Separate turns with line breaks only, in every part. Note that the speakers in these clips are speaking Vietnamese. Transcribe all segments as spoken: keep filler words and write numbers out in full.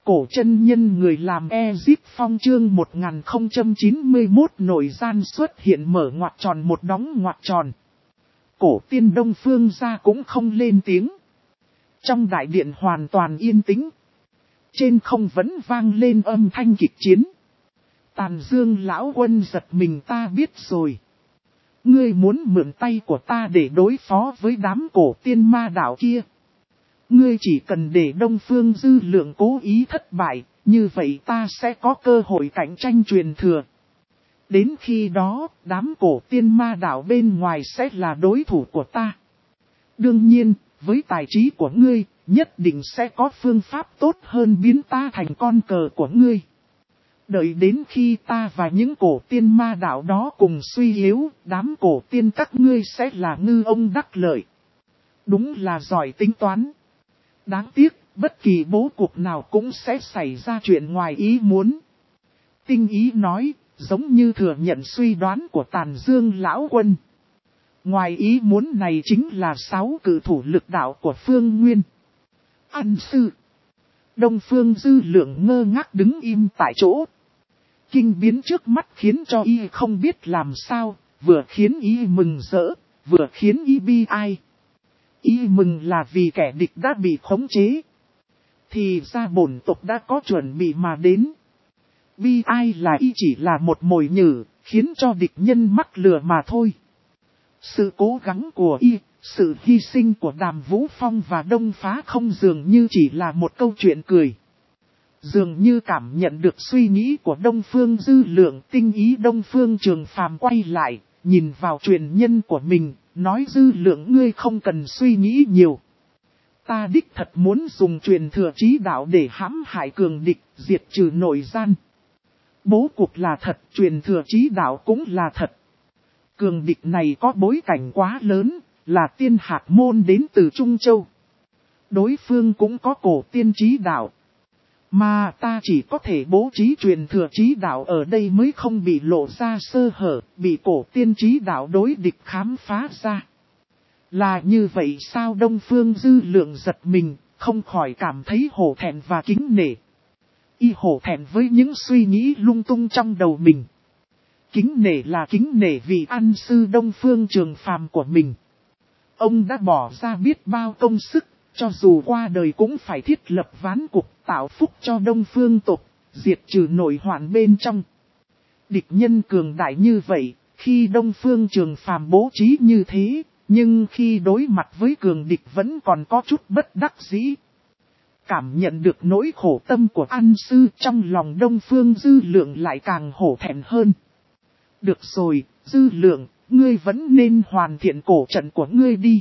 Cổ chân nhân người làm Ezip Phong chương một nghìn không trăm chín mươi mốt nội gian xuất hiện mở ngoặc tròn một đóng ngoặc tròn. Cổ tiên Đông Phương ra cũng không lên tiếng. Trong đại điện hoàn toàn yên tĩnh. Trên không vẫn vang lên âm thanh kịch chiến. Tàn Dương lão quân giật mình, ta biết rồi. Ngươi muốn mượn tay của ta để đối phó với đám cổ tiên ma đạo kia. Ngươi chỉ cần để Đông Phương Dư Lượng cố ý thất bại, như vậy ta sẽ có cơ hội cạnh tranh truyền thừa. Đến khi đó, đám cổ tiên ma đạo bên ngoài sẽ là đối thủ của ta. Đương nhiên, với tài trí của ngươi, nhất định sẽ có phương pháp tốt hơn biến ta thành con cờ của ngươi. Đợi đến khi ta và những cổ tiên ma đạo đó cùng suy yếu, đám cổ tiên các ngươi sẽ là ngư ông đắc lợi. Đúng là giỏi tính toán. Đáng tiếc, bất kỳ bố cục nào cũng sẽ xảy ra chuyện ngoài ý muốn. Tinh Ý nói, giống như thừa nhận suy đoán của Tàn Dương lão quân. Ngoài ý muốn này chính là sáu cử thủ lực đạo của Phương Nguyên. Ăn sư. Đông Phương Dư Lượng ngơ ngác đứng im tại chỗ. Kinh biến trước mắt khiến cho y không biết làm sao, vừa khiến y mừng rỡ, vừa khiến y bi ai. Y mừng là vì kẻ địch đã bị khống chế. Thì ra bổn tộc đã có chuẩn bị mà đến. Bi ai là y chỉ là một mồi nhử, khiến cho địch nhân mắc lừa mà thôi. Sự cố gắng của y, sự hy sinh của Đàm Vũ Phong và Đông Phá Không dường như chỉ là một câu chuyện cười. Dường như cảm nhận được suy nghĩ của Đông Phương Dư Lượng, Tinh Ý Đông Phương Trường Phàm quay lại, nhìn vào truyền nhân của mình, nói Dư Lượng ngươi không cần suy nghĩ nhiều. Ta đích thật muốn dùng truyền thừa chí đạo để hãm hại cường địch, diệt trừ nội gian. Bố cục là thật, truyền thừa chí đạo cũng là thật. Cường địch này có bối cảnh quá lớn, là tiên hạt môn đến từ Trung Châu. Đối phương cũng có cổ tiên chí đạo. Mà ta chỉ có thể bố trí truyền thừa chí đạo ở đây mới không bị lộ ra sơ hở, bị cổ tiên chí đạo đối địch khám phá ra. Là như vậy sao? Đông Phương Dư Lượng giật mình, không khỏi cảm thấy hổ thẹn và kính nể. Y hổ thẹn với những suy nghĩ lung tung trong đầu mình. Kính nể là kính nể vì ăn sư Đông Phương Trường Phàm của mình. Ông đã bỏ ra biết bao công sức, cho dù qua đời cũng phải thiết lập ván cục tạo phúc cho Đông Phương tộc, diệt trừ nội hoạn bên trong. Địch nhân cường đại như vậy, khi Đông Phương Trường Phàm bố trí như thế, nhưng khi đối mặt với cường địch vẫn còn có chút bất đắc dĩ. Cảm nhận được nỗi khổ tâm của ăn sư, trong lòng Đông Phương Dư Lượng lại càng hổ thẹn hơn. Được rồi, Dư Lượng, ngươi vẫn nên hoàn thiện cổ trận của ngươi đi.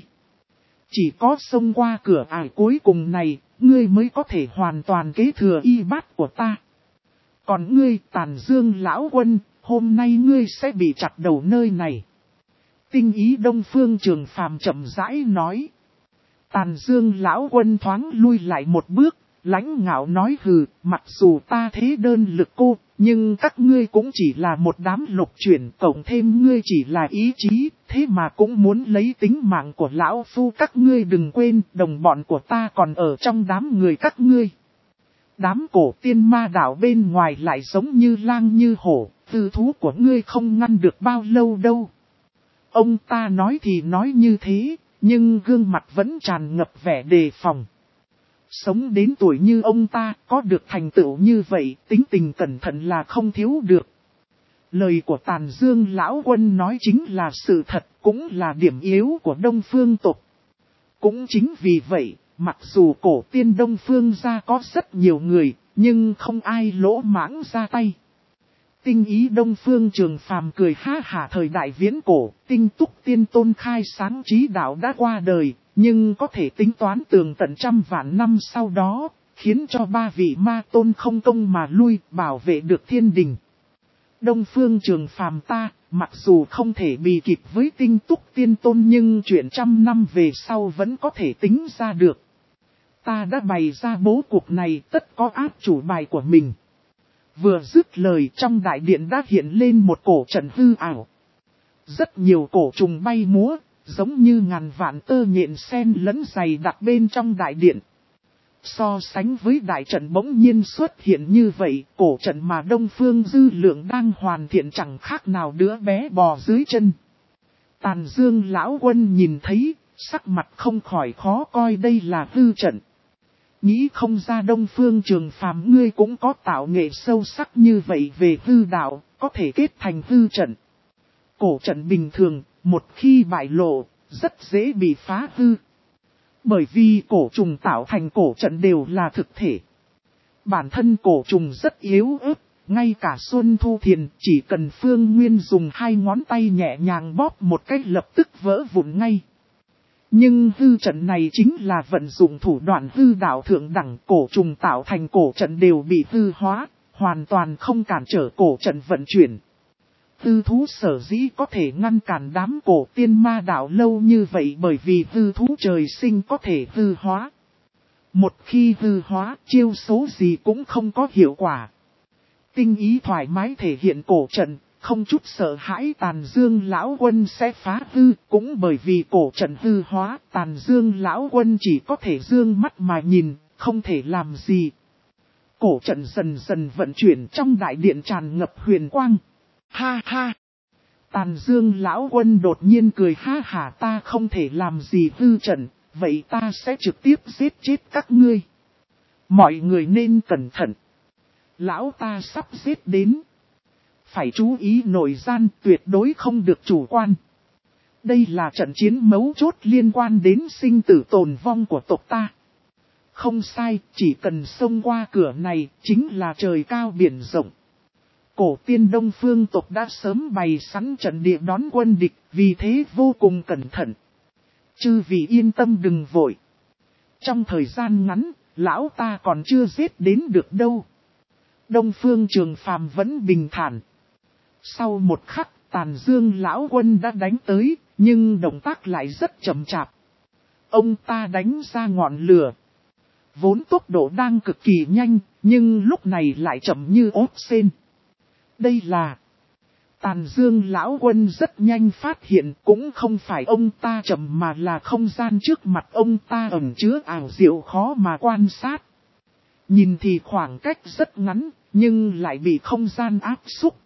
Chỉ có xông qua cửa ải cuối cùng này, ngươi mới có thể hoàn toàn kế thừa y bát của ta. Còn ngươi, Tàn Dương lão quân, hôm nay ngươi sẽ bị chặt đầu nơi này. Tinh Ý Đông Phương Trường Phàm chậm rãi nói. Tàn Dương lão quân thoáng lui lại một bước, lãnh ngạo nói hừ, mặc dù ta thế đơn lực cô, nhưng các ngươi cũng chỉ là một đám lục chuyển, cộng thêm ngươi chỉ là ý chí, thế mà cũng muốn lấy tính mạng của lão phu. Các ngươi đừng quên, đồng bọn của ta còn ở trong đám người các ngươi. Đám cổ tiên ma đạo bên ngoài lại giống như lang như hổ, tư thú của ngươi không ngăn được bao lâu đâu. Ông ta nói thì nói như thế, nhưng gương mặt vẫn tràn ngập vẻ đề phòng. Sống đến tuổi như ông ta, có được thành tựu như vậy, tính tình cẩn thận là không thiếu được. Lời của Tàn Dương lão quân nói chính là sự thật, cũng là điểm yếu của Đông Phương tộc. Cũng chính vì vậy, mặc dù cổ tiên Đông Phương gia có rất nhiều người, nhưng không ai lỗ mãng ra tay. Tinh Ý Đông Phương Trường Phàm cười ha hả. Thời đại viễn cổ, Tinh Túc Tiên Tôn khai sáng chí đạo đã qua đời, nhưng có thể tính toán tường tận trăm vạn năm sau đó, khiến cho ba vị ma tôn không công mà lui, bảo vệ được thiên đình. Đông Phương Trường Phàm ta, mặc dù không thể bì kịp với Tinh Túc Tiên Tôn, nhưng chuyện trăm năm về sau vẫn có thể tính ra được. Ta đã bày ra bố cục này, tất có áp chủ bài của mình. Vừa dứt lời, trong đại điện đã hiện lên một cổ trận hư ảo. Rất nhiều cổ trùng bay múa, giống như ngàn vạn tơ nhện sen lẫn dày đặc bên trong đại điện. So sánh với đại trận bỗng nhiên xuất hiện như vậy, cổ trận mà Đông Phương Dư Lượng đang hoàn thiện chẳng khác nào đứa bé bò dưới chân. Tàn Dương lão quân nhìn thấy, sắc mặt không khỏi khó coi, đây là hư trận. Nghĩ không ra Đông Phương Trường Phàm ngươi cũng có tạo nghệ sâu sắc như vậy về hư đạo, có thể kết thành hư trận. Cổ trận bình thường, một khi bại lộ, rất dễ bị phá hư. Bởi vì cổ trùng tạo thành cổ trận đều là thực thể. Bản thân cổ trùng rất yếu ớt, ngay cả Xuân Thu Thiền chỉ cần Phương Nguyên dùng hai ngón tay nhẹ nhàng bóp một cách lập tức vỡ vụn ngay. Nhưng hư trận này chính là vận dụng thủ đoạn hư đạo thượng đẳng, cổ trùng tạo thành cổ trận đều bị hư hóa, hoàn toàn không cản trở cổ trận vận chuyển. Hư thú sở dĩ có thể ngăn cản đám cổ tiên ma đạo lâu như vậy bởi vì hư thú trời sinh có thể hư hóa. Một khi hư hóa, chiêu số gì cũng không có hiệu quả. Tinh ý thoải mái thể hiện cổ trận, không chút sợ hãi Tàn Dương lão quân sẽ phá hư, cũng bởi vì cổ trận hư hóa, Tàn Dương lão quân chỉ có thể dương mắt mà nhìn, không thể làm gì. Cổ trận dần dần vận chuyển trong đại điện tràn ngập huyền quang. Ha ha! Tàn Dương lão quân đột nhiên cười ha hả, ta không thể làm gì hư trận, vậy ta sẽ trực tiếp giết chết các ngươi. Mọi người nên cẩn thận. Lão ta sắp giết đến. Phải chú ý nội gian, tuyệt đối không được chủ quan. Đây là trận chiến mấu chốt liên quan đến sinh tử tồn vong của tộc ta. Không sai, chỉ cần xông qua cửa này, chính là trời cao biển rộng. Cổ tiên Đông Phương tộc đã sớm bày sẵn trận địa đón quân địch, vì thế vô cùng cẩn thận. Chư vị yên tâm đừng vội. Trong thời gian ngắn, lão ta còn chưa giết đến được đâu. Đông Phương Trường Phàm vẫn bình thản. Sau một khắc, Tàn Dương lão quân đã đánh tới, nhưng động tác lại rất chậm chạp. Ông ta đánh ra ngọn lửa. Vốn tốc độ đang cực kỳ nhanh, nhưng lúc này lại chậm như ốt sên. Đây là... Tàn Dương lão quân rất nhanh phát hiện, cũng không phải ông ta chậm mà là không gian trước mặt ông ta ẩn chứa ảo diệu khó mà quan sát. Nhìn thì khoảng cách rất ngắn, nhưng lại bị không gian áp xúc.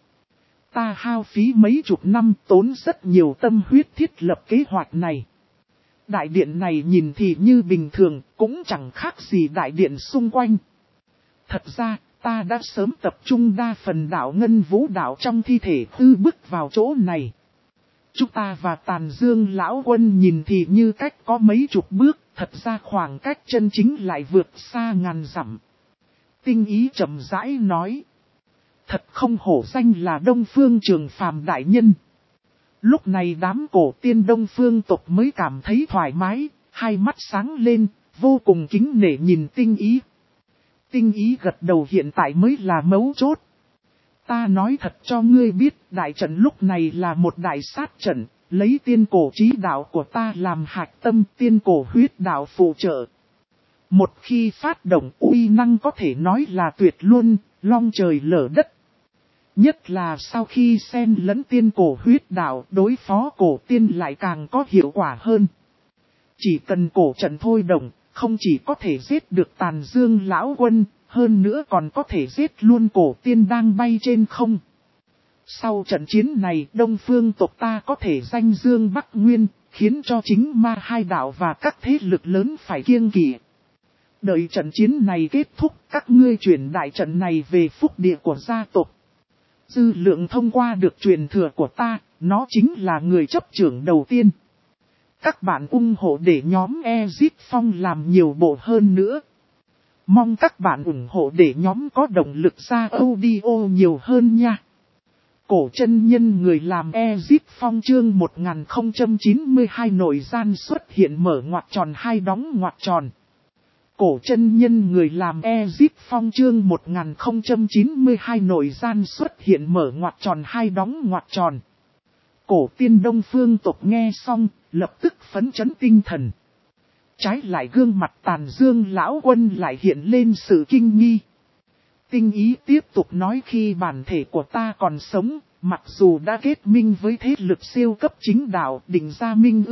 Ta hao phí mấy chục năm, tốn rất nhiều tâm huyết thiết lập kế hoạch này. Đại điện này nhìn thì như bình thường, cũng chẳng khác gì đại điện xung quanh. Thật ra, ta đã sớm tập trung đa phần đạo ngân vũ đạo trong thi thể hư bước vào chỗ này. Chúng ta và Tàn Dương lão quân nhìn thì như cách có mấy chục bước, thật ra khoảng cách chân chính lại vượt xa ngàn dặm. Tinh ý chậm rãi nói. Thật không hổ danh là Đông Phương Trường Phàm đại nhân. Lúc này đám cổ tiên Đông Phương tộc mới cảm thấy thoải mái, hai mắt sáng lên, vô cùng kính nể nhìn tinh ý. Tinh ý gật đầu, hiện tại mới là mấu chốt. Ta nói thật cho ngươi biết, đại trận lúc này là một đại sát trận, lấy tiên cổ trí đạo của ta làm hạch tâm, tiên cổ huyết đạo phụ trợ. Một khi phát động uy năng có thể nói là tuyệt luôn, long trời lở đất. Nhất là sau khi xen lẫn tiên cổ huyết đạo, đối phó cổ tiên lại càng có hiệu quả hơn. Chỉ cần cổ trận thôi động, không chỉ có thể giết được Tàn Dương lão quân, hơn nữa còn có thể giết luôn cổ tiên đang bay trên không. Sau trận chiến này, Đông Phương tộc ta có thể danh dương Bắc Nguyên, khiến cho chính ma hai đạo và các thế lực lớn phải kiêng kỵ. Đợi trận chiến này kết thúc, các ngươi chuyển đại trận này về phúc địa của gia tộc. Dư Lượng thông qua được truyền thừa của ta, nó chính là người chấp trưởng đầu tiên. Các bạn ủng hộ để nhóm Ezip Phong làm nhiều bộ hơn nữa. Mong các bạn ủng hộ để nhóm có động lực ra audio nhiều hơn nha. Cổ chân nhân người làm Ezip Phong chương một nghìn không trăm chín mươi hai nội gian xuất hiện mở ngoặc tròn hai đóng ngoặc tròn. Cổ chân nhân người làm Ezip Phong chương một nghìn không trăm chín mươi hai nội gian xuất hiện mở ngoặc tròn hai đóng ngoặc tròn. Cổ tiên Đông Phương tộc nghe xong, lập tức phấn chấn tinh thần. Trái lại gương mặt Tàn Dương lão quân lại hiện lên sự kinh nghi. Tinh ý tiếp tục nói, khi bản thể của ta còn sống, mặc dù đã kết minh với thế lực siêu cấp chính đạo định ra minh ước,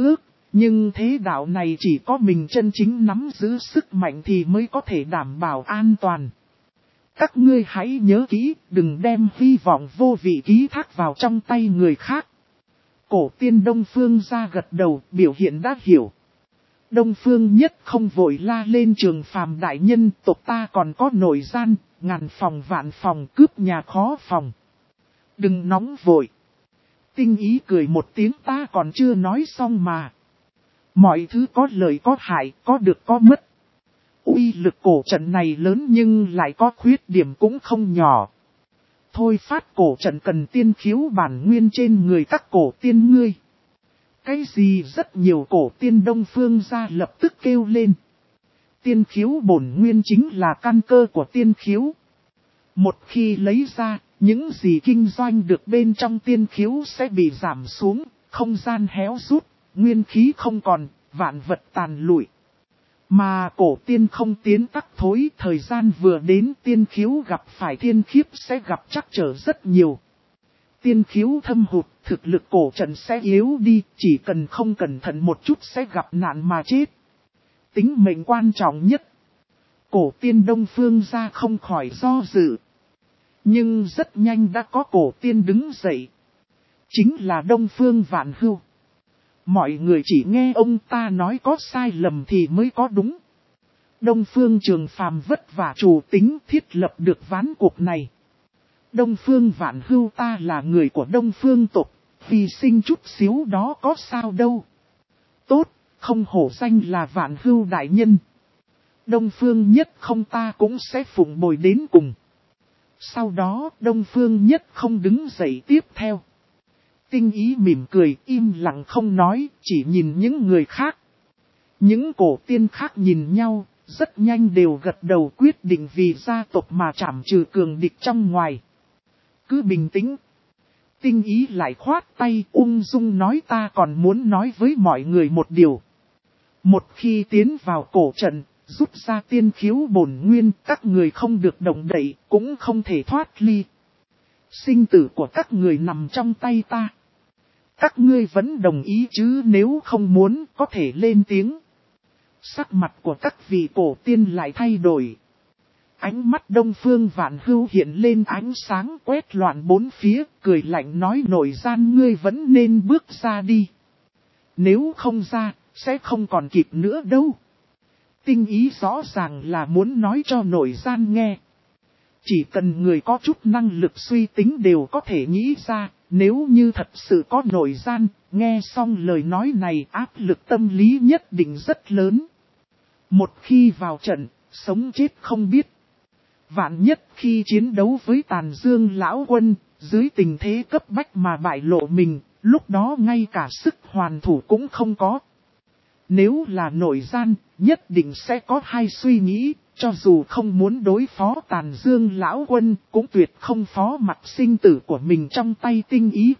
Nhưng thế đạo này chỉ có mình chân chính nắm giữ sức mạnh thì mới có thể đảm bảo an toàn. Các ngươi hãy nhớ kỹ, đừng đem hy vọng vô vị ký thác vào trong tay người khác. Cổ tiên Đông Phương ra gật đầu, biểu hiện đã hiểu. Đông Phương Nhất không vội la lên Trường Phàm đại nhân, tộc ta còn có nội gian, ngàn phòng vạn phòng cướp nhà khó phòng. Đừng nóng vội. Tinh Ý cười một tiếng, ta còn chưa nói xong mà. Mọi thứ có lợi có hại, có được có mất. Uy lực cổ trận này lớn nhưng lại có khuyết điểm cũng không nhỏ. Thôi phát cổ trận cần tiên khiếu bản nguyên trên người các cổ tiên ngươi. Cái gì rất nhiều cổ tiên Đông Phương ra lập tức kêu lên. Tiên khiếu bổn nguyên chính là căn cơ của tiên khiếu. Một khi lấy ra, những gì kinh doanh được bên trong tiên khiếu sẽ bị giảm xuống, không gian héo rút, nguyên khí không còn, vạn vật tàn lụi. Mà cổ tiên không tiến tắc thối, thời gian vừa đến tiên khiếu gặp phải thiên khiếp sẽ gặp trắc trở rất nhiều. Tiên khiếu thâm hụt, thực lực cổ trận sẽ yếu đi, chỉ cần không cẩn thận một chút sẽ gặp nạn mà chết. Tính mệnh quan trọng nhất. Cổ tiên Đông Phương ra không khỏi do dự. Nhưng rất nhanh đã có cổ tiên đứng dậy. Chính là Đông Phương Vạn Hưu. Mọi người chỉ nghe ông ta nói có sai lầm thì mới có đúng. Đông Phương Trường Phàm vất vả chủ tính thiết lập được ván cuộc này. Đông Phương Vạn Hưu ta là người của Đông Phương tộc, vì sinh chút xíu đó có sao đâu. Tốt, không hổ danh là Vạn Hưu đại nhân. Đông Phương Nhất không ta cũng sẽ phụng bồi đến cùng. Sau đó Đông Phương Nhất không đứng dậy tiếp theo. Tinh Ý mỉm cười, im lặng không nói, chỉ nhìn những người khác. Những cổ tiên khác nhìn nhau, rất nhanh đều gật đầu quyết định vì gia tộc mà trảm trừ cường địch trong ngoài. Cứ bình tĩnh. Tinh Ý lại khoát tay ung dung nói ta còn muốn nói với mọi người một điều. Một khi tiến vào cổ trận, rút ra tiên khiếu bổn nguyên, các người không được động đậy, cũng không thể thoát ly. Sinh tử của các người nằm trong tay ta. Các ngươi vẫn đồng ý chứ, nếu không muốn có thể lên tiếng. Sắc mặt của các vị cổ tiên lại thay đổi. Ánh mắt Đông Phương Vạn Hưu hiện lên ánh sáng quét loạn bốn phía, cười lạnh nói nội gian ngươi vẫn nên bước ra đi. Nếu không ra, sẽ không còn kịp nữa đâu. Tinh Ý rõ ràng là muốn nói cho nội gian nghe. Chỉ cần người có chút năng lực suy tính đều có thể nghĩ ra, nếu như thật sự có nội gian, nghe xong lời nói này áp lực tâm lý nhất định rất lớn. Một khi vào trận, sống chết không biết. Vạn nhất khi chiến đấu với Tàn Dương lão quân, dưới tình thế cấp bách mà bại lộ mình, lúc đó ngay cả sức hoàn thủ cũng không có. Nếu là nội gian, nhất định sẽ có hai suy nghĩ, cho dù không muốn đối phó Tàn Dương lão quân, cũng tuyệt không phó mặc sinh tử của mình trong tay Tinh Ý.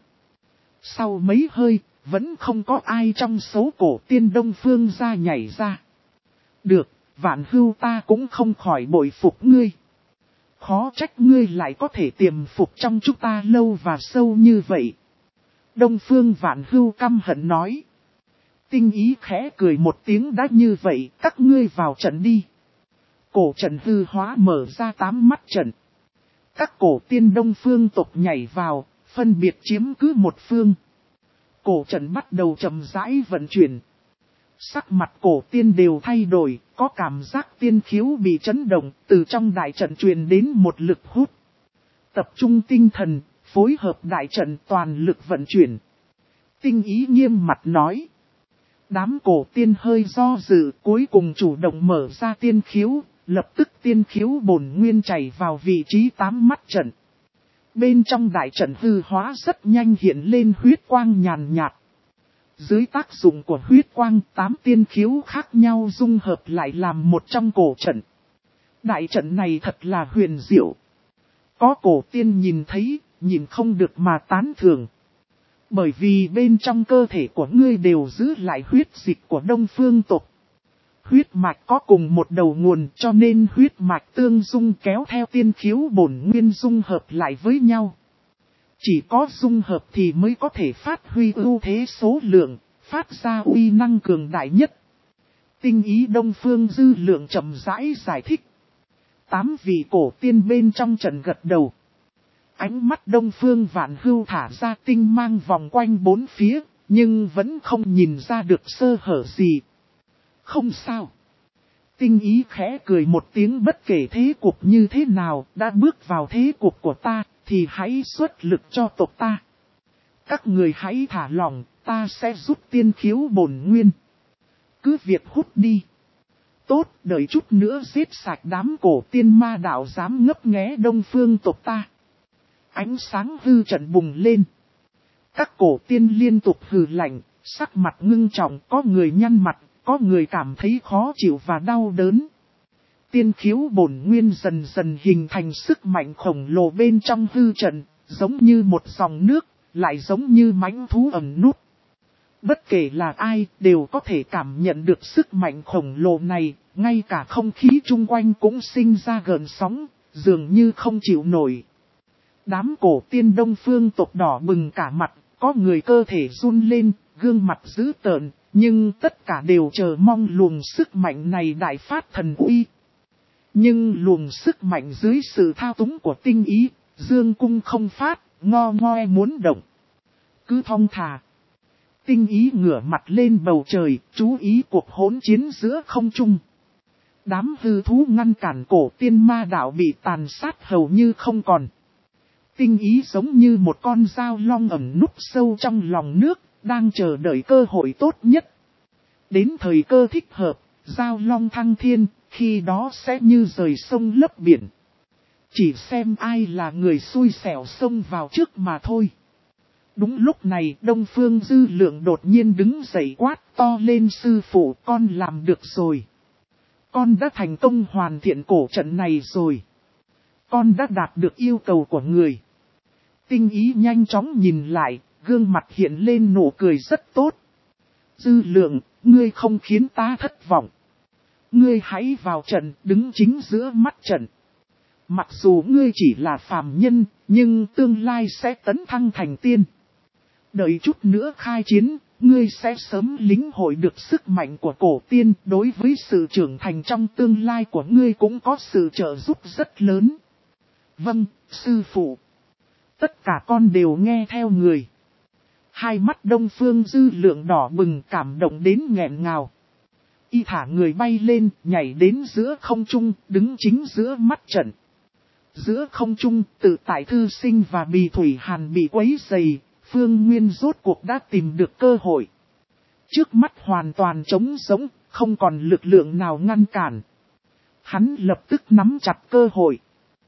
Sau mấy hơi, vẫn không có ai trong số cổ tiên Đông Phương ra nhảy ra. Được, Vạn Hưu ta cũng không khỏi bội phục ngươi. Khó trách ngươi lại có thể tiềm phục trong chúng ta lâu và sâu như vậy. Đông Phương Vạn Hưu căm hận nói. Tinh Ý khẽ cười một tiếng đã như vậy, các ngươi vào trận đi. Cổ trận hư hóa mở ra tám mắt trận. Các cổ tiên Đông Phương tộc nhảy vào, phân biệt chiếm cứ một phương. Cổ trận bắt đầu chậm rãi vận chuyển. Sắc mặt cổ tiên đều thay đổi, có cảm giác tiên khiếu bị chấn động, từ trong đại trận truyền đến một lực hút. Tập trung tinh thần, phối hợp đại trận toàn lực vận chuyển. Tinh Ý nghiêm mặt nói. Đám cổ tiên hơi do dự, cuối cùng chủ động mở ra tiên khiếu, lập tức tiên khiếu bổn nguyên chảy vào vị trí tám mắt trận. Bên trong đại trận hư hóa rất nhanh hiện lên huyết quang nhàn nhạt. Dưới tác dụng của huyết quang, tám tiên khiếu khác nhau dung hợp lại làm một trong cổ trận. Đại trận này thật là huyền diệu. Có cổ tiên nhìn thấy, nhìn không được mà tán thưởng. Bởi vì bên trong cơ thể của ngươi đều giữ lại huyết dịch của Đông Phương tộc. Huyết mạch có cùng một đầu nguồn cho nên huyết mạch tương dung kéo theo tiên khiếu bổn nguyên dung hợp lại với nhau. Chỉ có dung hợp thì mới có thể phát huy ưu thế số lượng, phát ra uy năng cường đại nhất. Tinh ý Đông Phương Dư Lượng chậm rãi giải thích. Tám vị cổ tiên bên trong trận gật đầu. Ánh mắt Đông Phương Vạn Hưu thả ra tinh mang vòng quanh bốn phía, nhưng vẫn không nhìn ra được sơ hở gì. Không sao. Tinh ý khẽ cười một tiếng, bất kể thế cuộc như thế nào, đã bước vào thế cuộc của ta, thì hãy xuất lực cho tộc ta. Các người hãy thả lỏng, ta sẽ rút tiên khiếu bổn nguyên. Cứ việc hút đi. Tốt, đợi chút nữa giết sạch đám cổ tiên ma đạo dám ngấp nghé Đông Phương tộc ta. Ánh sáng hư trận bùng lên. Các cổ tiên liên tục hừ lạnh, sắc mặt ngưng trọng, có người nhăn mặt, có người cảm thấy khó chịu và đau đớn. Tiên khiếu bổn nguyên dần dần hình thành sức mạnh khổng lồ bên trong hư trận, giống như một dòng nước, lại giống như mãnh thú ẩn nút. Bất kể là ai, đều có thể cảm nhận được sức mạnh khổng lồ này, ngay cả không khí chung quanh cũng sinh ra gợn sóng, dường như không chịu nổi. Đám cổ tiên Đông Phương tộc đỏ bừng cả mặt, có người cơ thể run lên, gương mặt dữ tợn, nhưng tất cả đều chờ mong luồng sức mạnh này đại phát thần uy. Nhưng luồng sức mạnh dưới sự thao túng của tinh ý, dương cung không phát, ngo ngoe muốn động. Cứ thong thả. Tinh ý ngửa mặt lên bầu trời, chú ý cuộc hỗn chiến giữa không trung. Đám hư thú ngăn cản cổ tiên ma đạo bị tàn sát hầu như không còn. Tinh ý giống như một con dao long ẩn núp sâu trong lòng nước, đang chờ đợi cơ hội tốt nhất. Đến thời cơ thích hợp, dao long thăng thiên, khi đó sẽ như rời sông lấp biển. Chỉ xem ai là người xui xẻo xông vào trước mà thôi. Đúng lúc này, Đông Phương Dư Lượng đột nhiên đứng dậy quát to lên: sư phụ, con làm được rồi. Con đã thành công hoàn thiện cổ trận này rồi. Con đã đạt được yêu cầu của người. Tinh ý nhanh chóng nhìn lại, gương mặt hiện lên nụ cười rất tốt. Dư Lượng, ngươi không khiến ta thất vọng. Ngươi hãy vào trận, đứng chính giữa mắt trận. Mặc dù ngươi chỉ là phàm nhân, nhưng tương lai sẽ tấn thăng thành tiên. Đợi chút nữa khai chiến, ngươi sẽ sớm lĩnh hội được sức mạnh của cổ tiên, đối với sự trưởng thành trong tương lai của ngươi cũng có sự trợ giúp rất lớn. Vâng, sư phụ. Tất cả con đều nghe theo người. Hai mắt Đông Phương Dư Lượng đỏ bừng, cảm động đến nghẹn ngào. Y thả người bay lên, nhảy đến giữa không trung, đứng chính giữa mắt trận. Giữa không trung, Tự Tại Thư Sinh và Bì Thủy Hàn bị quấy rầy, Phương Nguyên rốt cuộc đã tìm được cơ hội. Trước mắt hoàn toàn trống rỗng, không còn lực lượng nào ngăn cản. Hắn lập tức nắm chặt cơ hội.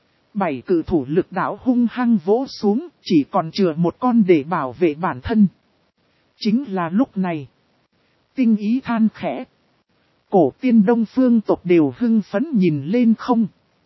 Bảy cự thủ lực đạo hung hăng vỗ xuống, chỉ còn chừa một con để bảo vệ bản thân. Chính là lúc này. Tinh ý than khẽ. Cổ tiên Đông Phương tộc đều hưng phấn nhìn lên không.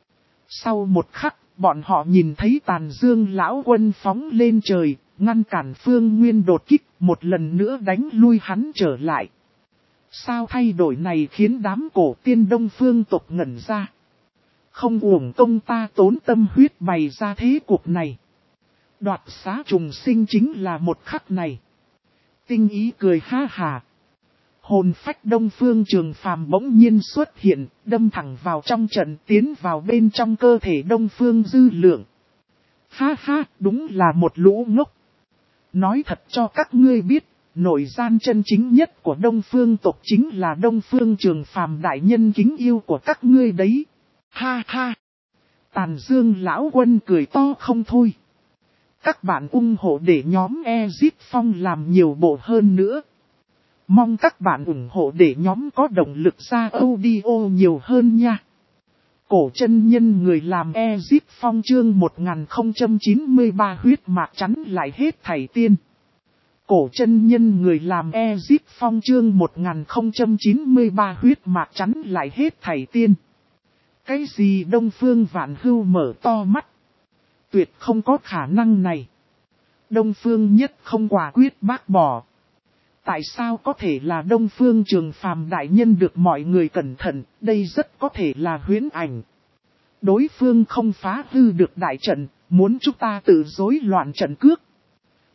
Sau một khắc, bọn họ nhìn thấy Tàn Dương lão quân phóng lên trời, ngăn cản Phương Nguyên đột kích, một lần nữa đánh lui hắn trở lại. Sao thay đổi này khiến đám cổ tiên Đông Phương tộc ngẩn ra. Không uổng công ta tốn tâm huyết bày ra thế cuộc này. Đoạt xá trùng sinh chính là một khắc này. Tinh ý cười ha hà. Hồn phách Đông Phương Trường Phàm bỗng nhiên xuất hiện, đâm thẳng vào trong trận, tiến vào bên trong cơ thể Đông Phương Dư Lượng. Ha ha, đúng là một lũ ngốc. Nói thật cho các ngươi biết, nội gian chân chính nhất của Đông Phương tộc chính là Đông Phương Trường Phàm đại nhân kính yêu của các ngươi đấy. Ha ha. Tàn Dương lão quân cười to không thôi. Các bạn ủng hộ để nhóm Ezip Phong làm nhiều bộ hơn nữa. Mong các bạn ủng hộ để nhóm có động lực ra audio nhiều hơn nha. Cổ chân nhân người làm Ezip Phong chương một nghìn không trăm chín mươi ba huyết mạc chắn lại hết thảy tiên. Cổ chân nhân người làm Ezip Phong chương một nghìn không trăm chín mươi ba huyết mạc chắn lại hết thảy tiên. Cái gì Đông Phương Vạn Hưu mở to mắt. Tuyệt không có khả năng này. Đông Phương nhất không quả quyết bác bỏ. Tại sao có thể là Đông Phương Trường Phàm đại nhân được mọi người cẩn thận, đây rất có thể là huyễn ảnh. Đối phương không phá hư được đại trận, muốn chúng ta tự rối loạn trận cước.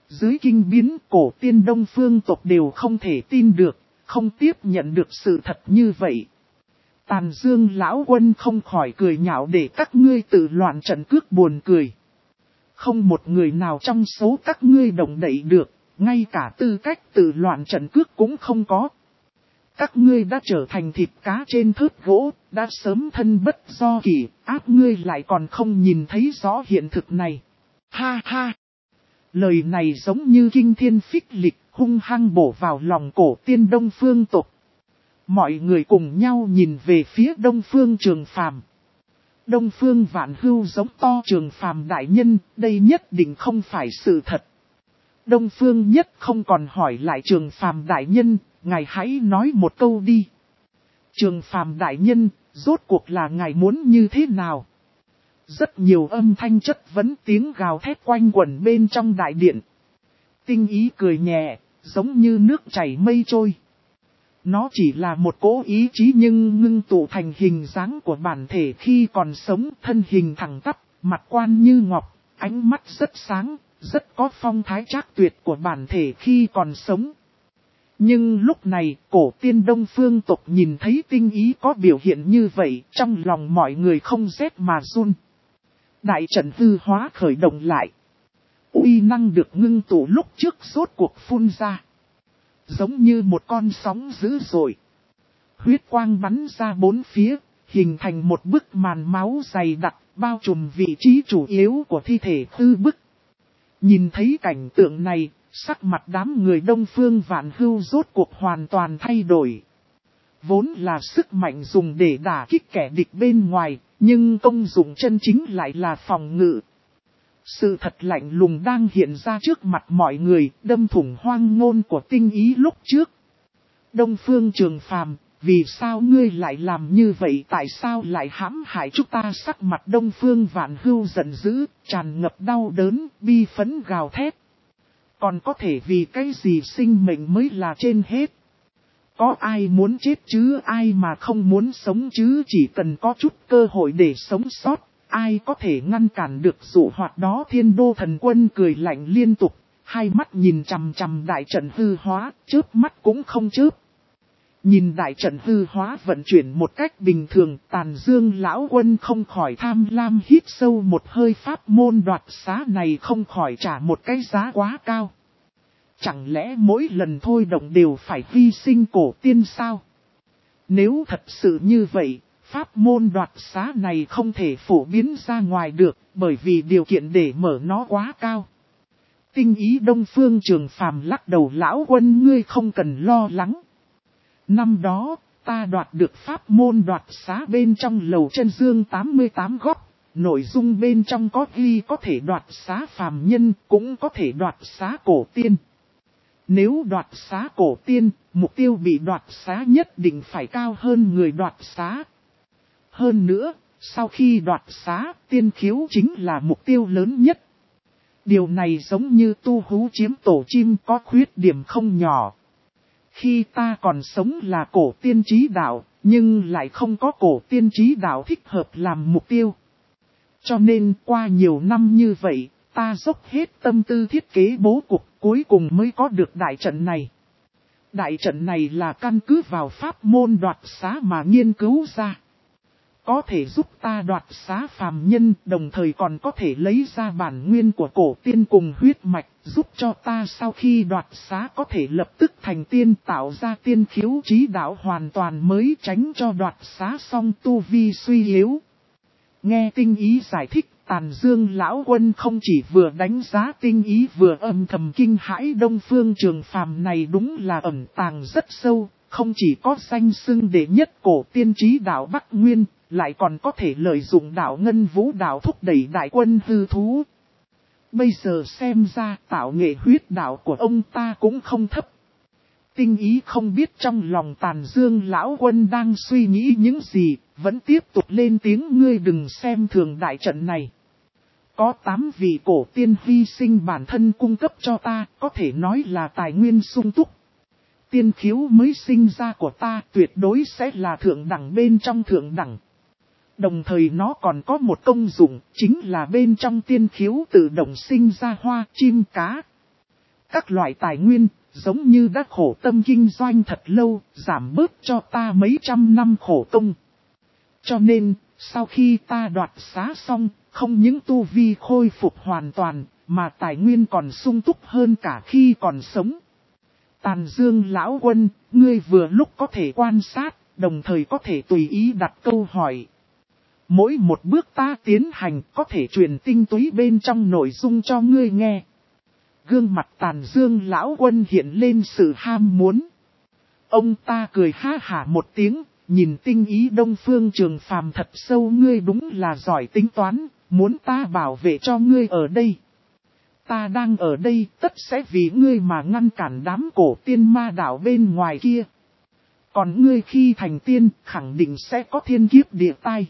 Dưới kinh biến cổ tiên Đông Phương tộc đều không thể tin được, không tiếp nhận được sự thật như vậy. Tàn Dương lão quân không khỏi cười nhạo để các ngươi tự loạn trận cước buồn cười. Không một người nào trong số các ngươi động đậy được, ngay cả tư cách tự loạn trận cước cũng không có. Các ngươi đã trở thành thịt cá trên thớt gỗ, đã sớm thân bất do kỷ, ác ngươi lại còn không nhìn thấy rõ hiện thực này. Ha ha! Lời này giống như kinh thiên phích lịch, hung hăng bổ vào lòng cổ tiên Đông Phương tộc. Mọi người cùng nhau nhìn về phía Đông Phương Trường Phàm. Đông Phương Vạn Hưu giống to Trường Phàm đại nhân, đây nhất định không phải sự thật. Đông Phương Nhất không còn hỏi lại Trường Phàm đại nhân, ngài hãy nói một câu đi. Trường Phàm đại nhân, rốt cuộc là ngài muốn như thế nào? Rất nhiều âm thanh chất vấn tiếng gào thét quanh quẩn bên trong đại điện. Tinh Ý cười nhẹ, giống như nước chảy mây trôi. Nó chỉ là một cỗ ý chí nhưng ngưng tụ thành hình dáng của bản thể khi còn sống, thân hình thẳng tắp, mặt quan như ngọc, ánh mắt rất sáng, rất có phong thái trác tuyệt của bản thể khi còn sống. Nhưng lúc này, cổ tiên Đông Phương tộc nhìn thấy Tinh Ý có biểu hiện như vậy, trong lòng mọi người không rét mà run. Đại trận hư hóa khởi động lại. Uy năng được ngưng tụ lúc trước rốt cuộc phun ra. Giống như một con sóng dữ dội. Huyết quang bắn ra bốn phía, hình thành một bức màn máu dày đặc, bao trùm vị trí chủ yếu của thi thể hư bức. Nhìn thấy cảnh tượng này, sắc mặt đám người Đông Phương Vạn Hưu rốt cuộc hoàn toàn thay đổi. Vốn là sức mạnh dùng để đả kích kẻ địch bên ngoài, nhưng công dụng chân chính lại là phòng ngự. Sự thật lạnh lùng đang hiện ra trước mặt mọi người, đâm thủng hoang ngôn của Tinh Ý lúc trước. Đông Phương Trường Phàm, vì sao ngươi lại làm như vậy, tại sao lại hãm hại chúng ta? Sắc mặt Đông Phương Vạn Hưu giận dữ, tràn ngập đau đớn, bi phẫn gào thét. Còn có thể vì cái gì sinh mệnh mới là trên hết? Có ai muốn chết chứ, ai mà không muốn sống chứ, chỉ cần có chút cơ hội để sống sót, ai có thể ngăn cản được dụ hoạt đó? Thiên Đô Thần Quân cười lạnh liên tục, hai mắt nhìn chằm chằm đại trận hư hóa, chớp mắt cũng không chớp. Nhìn đại trận hư hóa vận chuyển một cách bình thường, Tàn Dương lão quân không khỏi tham lam hít sâu một hơi, pháp môn đoạt xá này không khỏi trả một cái giá quá cao. Chẳng lẽ mỗi lần thôi động đều phải hy sinh cổ tiên sao? Nếu thật sự như vậy, pháp môn đoạt xá này không thể phổ biến ra ngoài được, bởi vì điều kiện để mở nó quá cao. Tinh Ý Đông Phương Trường Phàm lắc đầu, lão quân ngươi không cần lo lắng. Năm đó, ta đoạt được pháp môn đoạt xá bên trong lầu chân dương tám mươi tám góc, nội dung bên trong có ghi có thể đoạt xá phàm nhân, cũng có thể đoạt xá cổ tiên. Nếu đoạt xá cổ tiên, mục tiêu bị đoạt xá nhất định phải cao hơn người đoạt xá. Hơn nữa, sau khi đoạt xá, tiên khiếu chính là mục tiêu lớn nhất. Điều này giống như tu hú chiếm tổ chim, có khuyết điểm không nhỏ. Khi ta còn sống là cổ tiên trí đạo, nhưng lại không có cổ tiên trí đạo thích hợp làm mục tiêu. Cho nên qua nhiều năm như vậy, ta dốc hết tâm tư thiết kế bố cục, cuối cùng mới có được đại trận này. Đại trận này là căn cứ vào pháp môn đoạt xá mà nghiên cứu ra. Có thể giúp ta đoạt xá phàm nhân, đồng thời còn có thể lấy ra bản nguyên của cổ tiên cùng huyết mạch, giúp cho ta sau khi đoạt xá có thể lập tức thành tiên, tạo ra tiên khiếu trí đạo hoàn toàn mới, tránh cho đoạt xá xong tu vi suy yếu. Nghe Tinh Ý giải thích, Tàn Dương lão quân không chỉ vừa đánh giá Tinh Ý vừa âm thầm kinh hãi. Đông Phương Trường Phàm này đúng là ẩn tàng rất sâu, không chỉ có danh xưng đệ nhất cổ tiên trí đạo Bắc Nguyên, lại còn có thể lợi dụng đạo Ngân Vũ đạo thúc đẩy đại quân hư thú. Bây giờ xem ra tạo nghệ huyết đạo của ông ta cũng không thấp. Tinh Ý không biết trong lòng Tàn Dương lão quân đang suy nghĩ những gì, vẫn tiếp tục lên tiếng, ngươi đừng xem thường đại trận này. Có tám vị cổ tiên hy sinh bản thân cung cấp cho ta, có thể nói là tài nguyên sung túc. Tiên khiếu mới sinh ra của ta tuyệt đối sẽ là thượng đẳng bên trong thượng đẳng. Đồng thời nó còn có một công dụng, chính là bên trong tiên khiếu tự động sinh ra hoa, chim, cá. Các loại tài nguyên, giống như đã khổ tâm kinh doanh thật lâu, giảm bớt cho ta mấy trăm năm khổ công. Cho nên, sau khi ta đoạt xá xong, không những tu vi khôi phục hoàn toàn, mà tài nguyên còn sung túc hơn cả khi còn sống. Tàn Dương lão quân, ngươi vừa lúc có thể quan sát, đồng thời có thể tùy ý đặt câu hỏi. Mỗi một bước ta tiến hành có thể truyền tinh túy bên trong nội dung cho ngươi nghe. Gương mặt Tàn Dương lão quân hiện lên sự ham muốn. Ông ta cười ha hả một tiếng, nhìn tinh ý Đông Phương Trường Phàm thật sâu, ngươi đúng là giỏi tính toán, muốn ta bảo vệ cho ngươi ở đây. Ta đang ở đây tất sẽ vì ngươi mà ngăn cản đám cổ tiên ma đạo bên ngoài kia. Còn ngươi khi thành tiên khẳng định sẽ có thiên kiếp địa tai.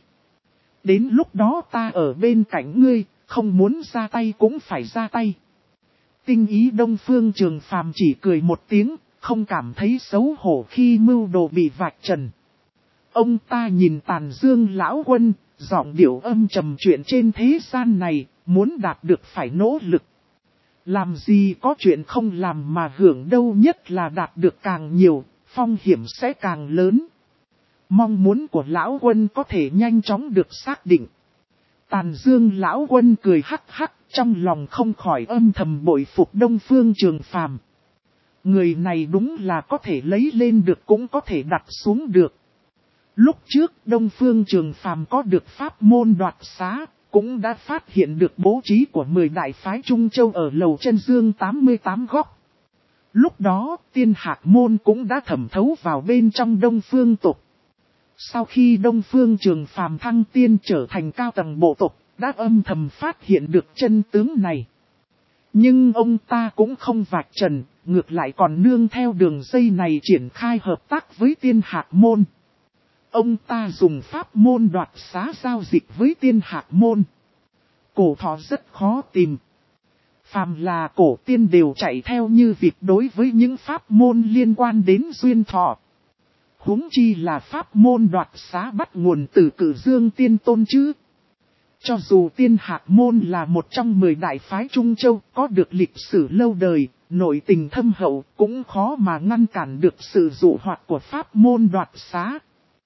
Đến lúc đó ta ở bên cạnh ngươi, không muốn ra tay cũng phải ra tay. Tinh ý Đông Phương Trường Phàm chỉ cười một tiếng, không cảm thấy xấu hổ khi mưu đồ bị vạch trần. Ông ta nhìn Tàn Dương lão quân, giọng điệu âm trầm, chuyện trên thế gian này, muốn đạt được phải nỗ lực. Làm gì có chuyện không làm mà hưởng đâu, nhất là đạt được càng nhiều, phong hiểm sẽ càng lớn. Mong muốn của lão quân có thể nhanh chóng được xác định. Tàn Dương lão quân cười hắc hắc, trong lòng không khỏi âm thầm bội phục Đông Phương Trường Phàm. Người này đúng là có thể lấy lên được cũng có thể đặt xuống được. Lúc trước Đông Phương Trường Phàm có được pháp môn đoạt xá, cũng đã phát hiện được bố trí của mười đại phái Trung Châu ở lầu chân dương tám mươi tám góc. Lúc đó Tiên Hạc môn cũng đã thẩm thấu vào bên trong Đông Phương tộc. Sau khi Đông Phương Trường Phàm thăng tiên trở thành cao tầng bộ tộc, đã âm thầm phát hiện được chân tướng này. Nhưng ông ta cũng không vạch trần, ngược lại còn nương theo đường dây này triển khai hợp tác với Tiên Hạc môn. Ông ta dùng pháp môn đoạt xá giao dịch với Tiên Hạc môn. Cổ thọ rất khó tìm. Phàm là cổ tiên đều chạy theo như vịt đối với những pháp môn liên quan đến duyên thọ. Huống chi là pháp môn đoạt xá bắt nguồn từ Cử Dương Tiên Tôn chứ. Cho dù Tiên Hạc môn là một trong mười đại phái Trung Châu có được lịch sử lâu đời, nội tình thâm hậu, cũng khó mà ngăn cản được sự dụ hoạt của pháp môn đoạt xá.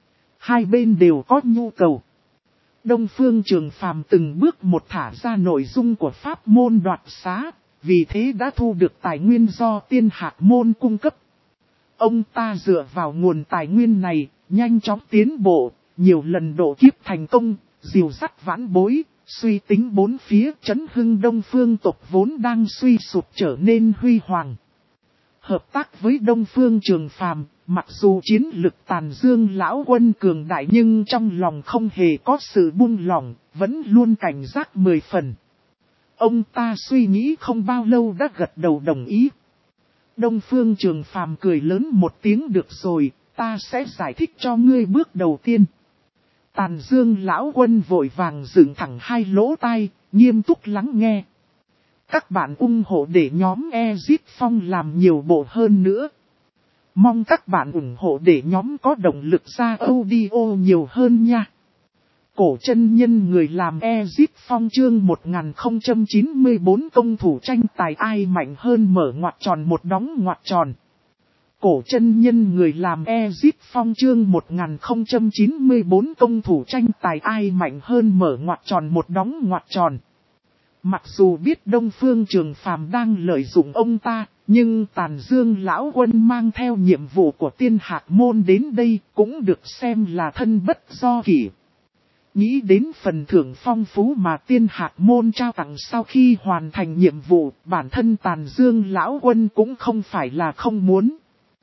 Hai bên đều có nhu cầu. Đông Phương Trường Phàm từng bước một thả ra nội dung của pháp môn đoạt xá, vì thế đã thu được tài nguyên do Tiên Hạc môn cung cấp. Ông ta dựa vào nguồn tài nguyên này, nhanh chóng tiến bộ, nhiều lần độ kiếp thành công, dìu dắt vãn bối, suy tính bốn phía, chấn hưng Đông Phương tộc vốn đang suy sụp trở nên huy hoàng. Hợp tác với Đông Phương Trường Phàm, mặc dù chiến lực Tàn Dương lão quân cường đại nhưng trong lòng không hề có sự buông lỏng, vẫn luôn cảnh giác mười phần. Ông ta suy nghĩ không bao lâu đã gật đầu đồng ý. Đông Phương Trường Phàm cười lớn một tiếng, được rồi, ta sẽ giải thích cho ngươi bước đầu tiên. Tàn Dương lão quân vội vàng dựng thẳng hai lỗ tai, nghiêm túc lắng nghe. Các bạn ủng hộ để nhóm Exit Phong làm nhiều bộ hơn nữa. Mong các bạn ủng hộ để nhóm có động lực ra audio nhiều hơn nha. Cổ chân nhân người làm Exit Phong chương một nghìn không trăm chín mươi bốn công thủ tranh tài ai mạnh hơn mở ngoặc tròn một đóng ngoặc tròn. Cổ chân nhân người làm Exit Phong chương một nghìn không trăm chín mươi bốn công thủ tranh tài ai mạnh hơn mở ngoặc tròn một đóng ngoặc tròn. Mặc dù biết Đông Phương Trường Phàm đang lợi dụng ông ta, nhưng Tàn Dương lão quân mang theo nhiệm vụ của Tiên Hạc môn đến đây cũng được xem là thân bất do kỷ. Nghĩ đến phần thưởng phong phú mà Tiên Hạc môn trao tặng sau khi hoàn thành nhiệm vụ, bản thân Tàn Dương lão quân cũng không phải là không muốn.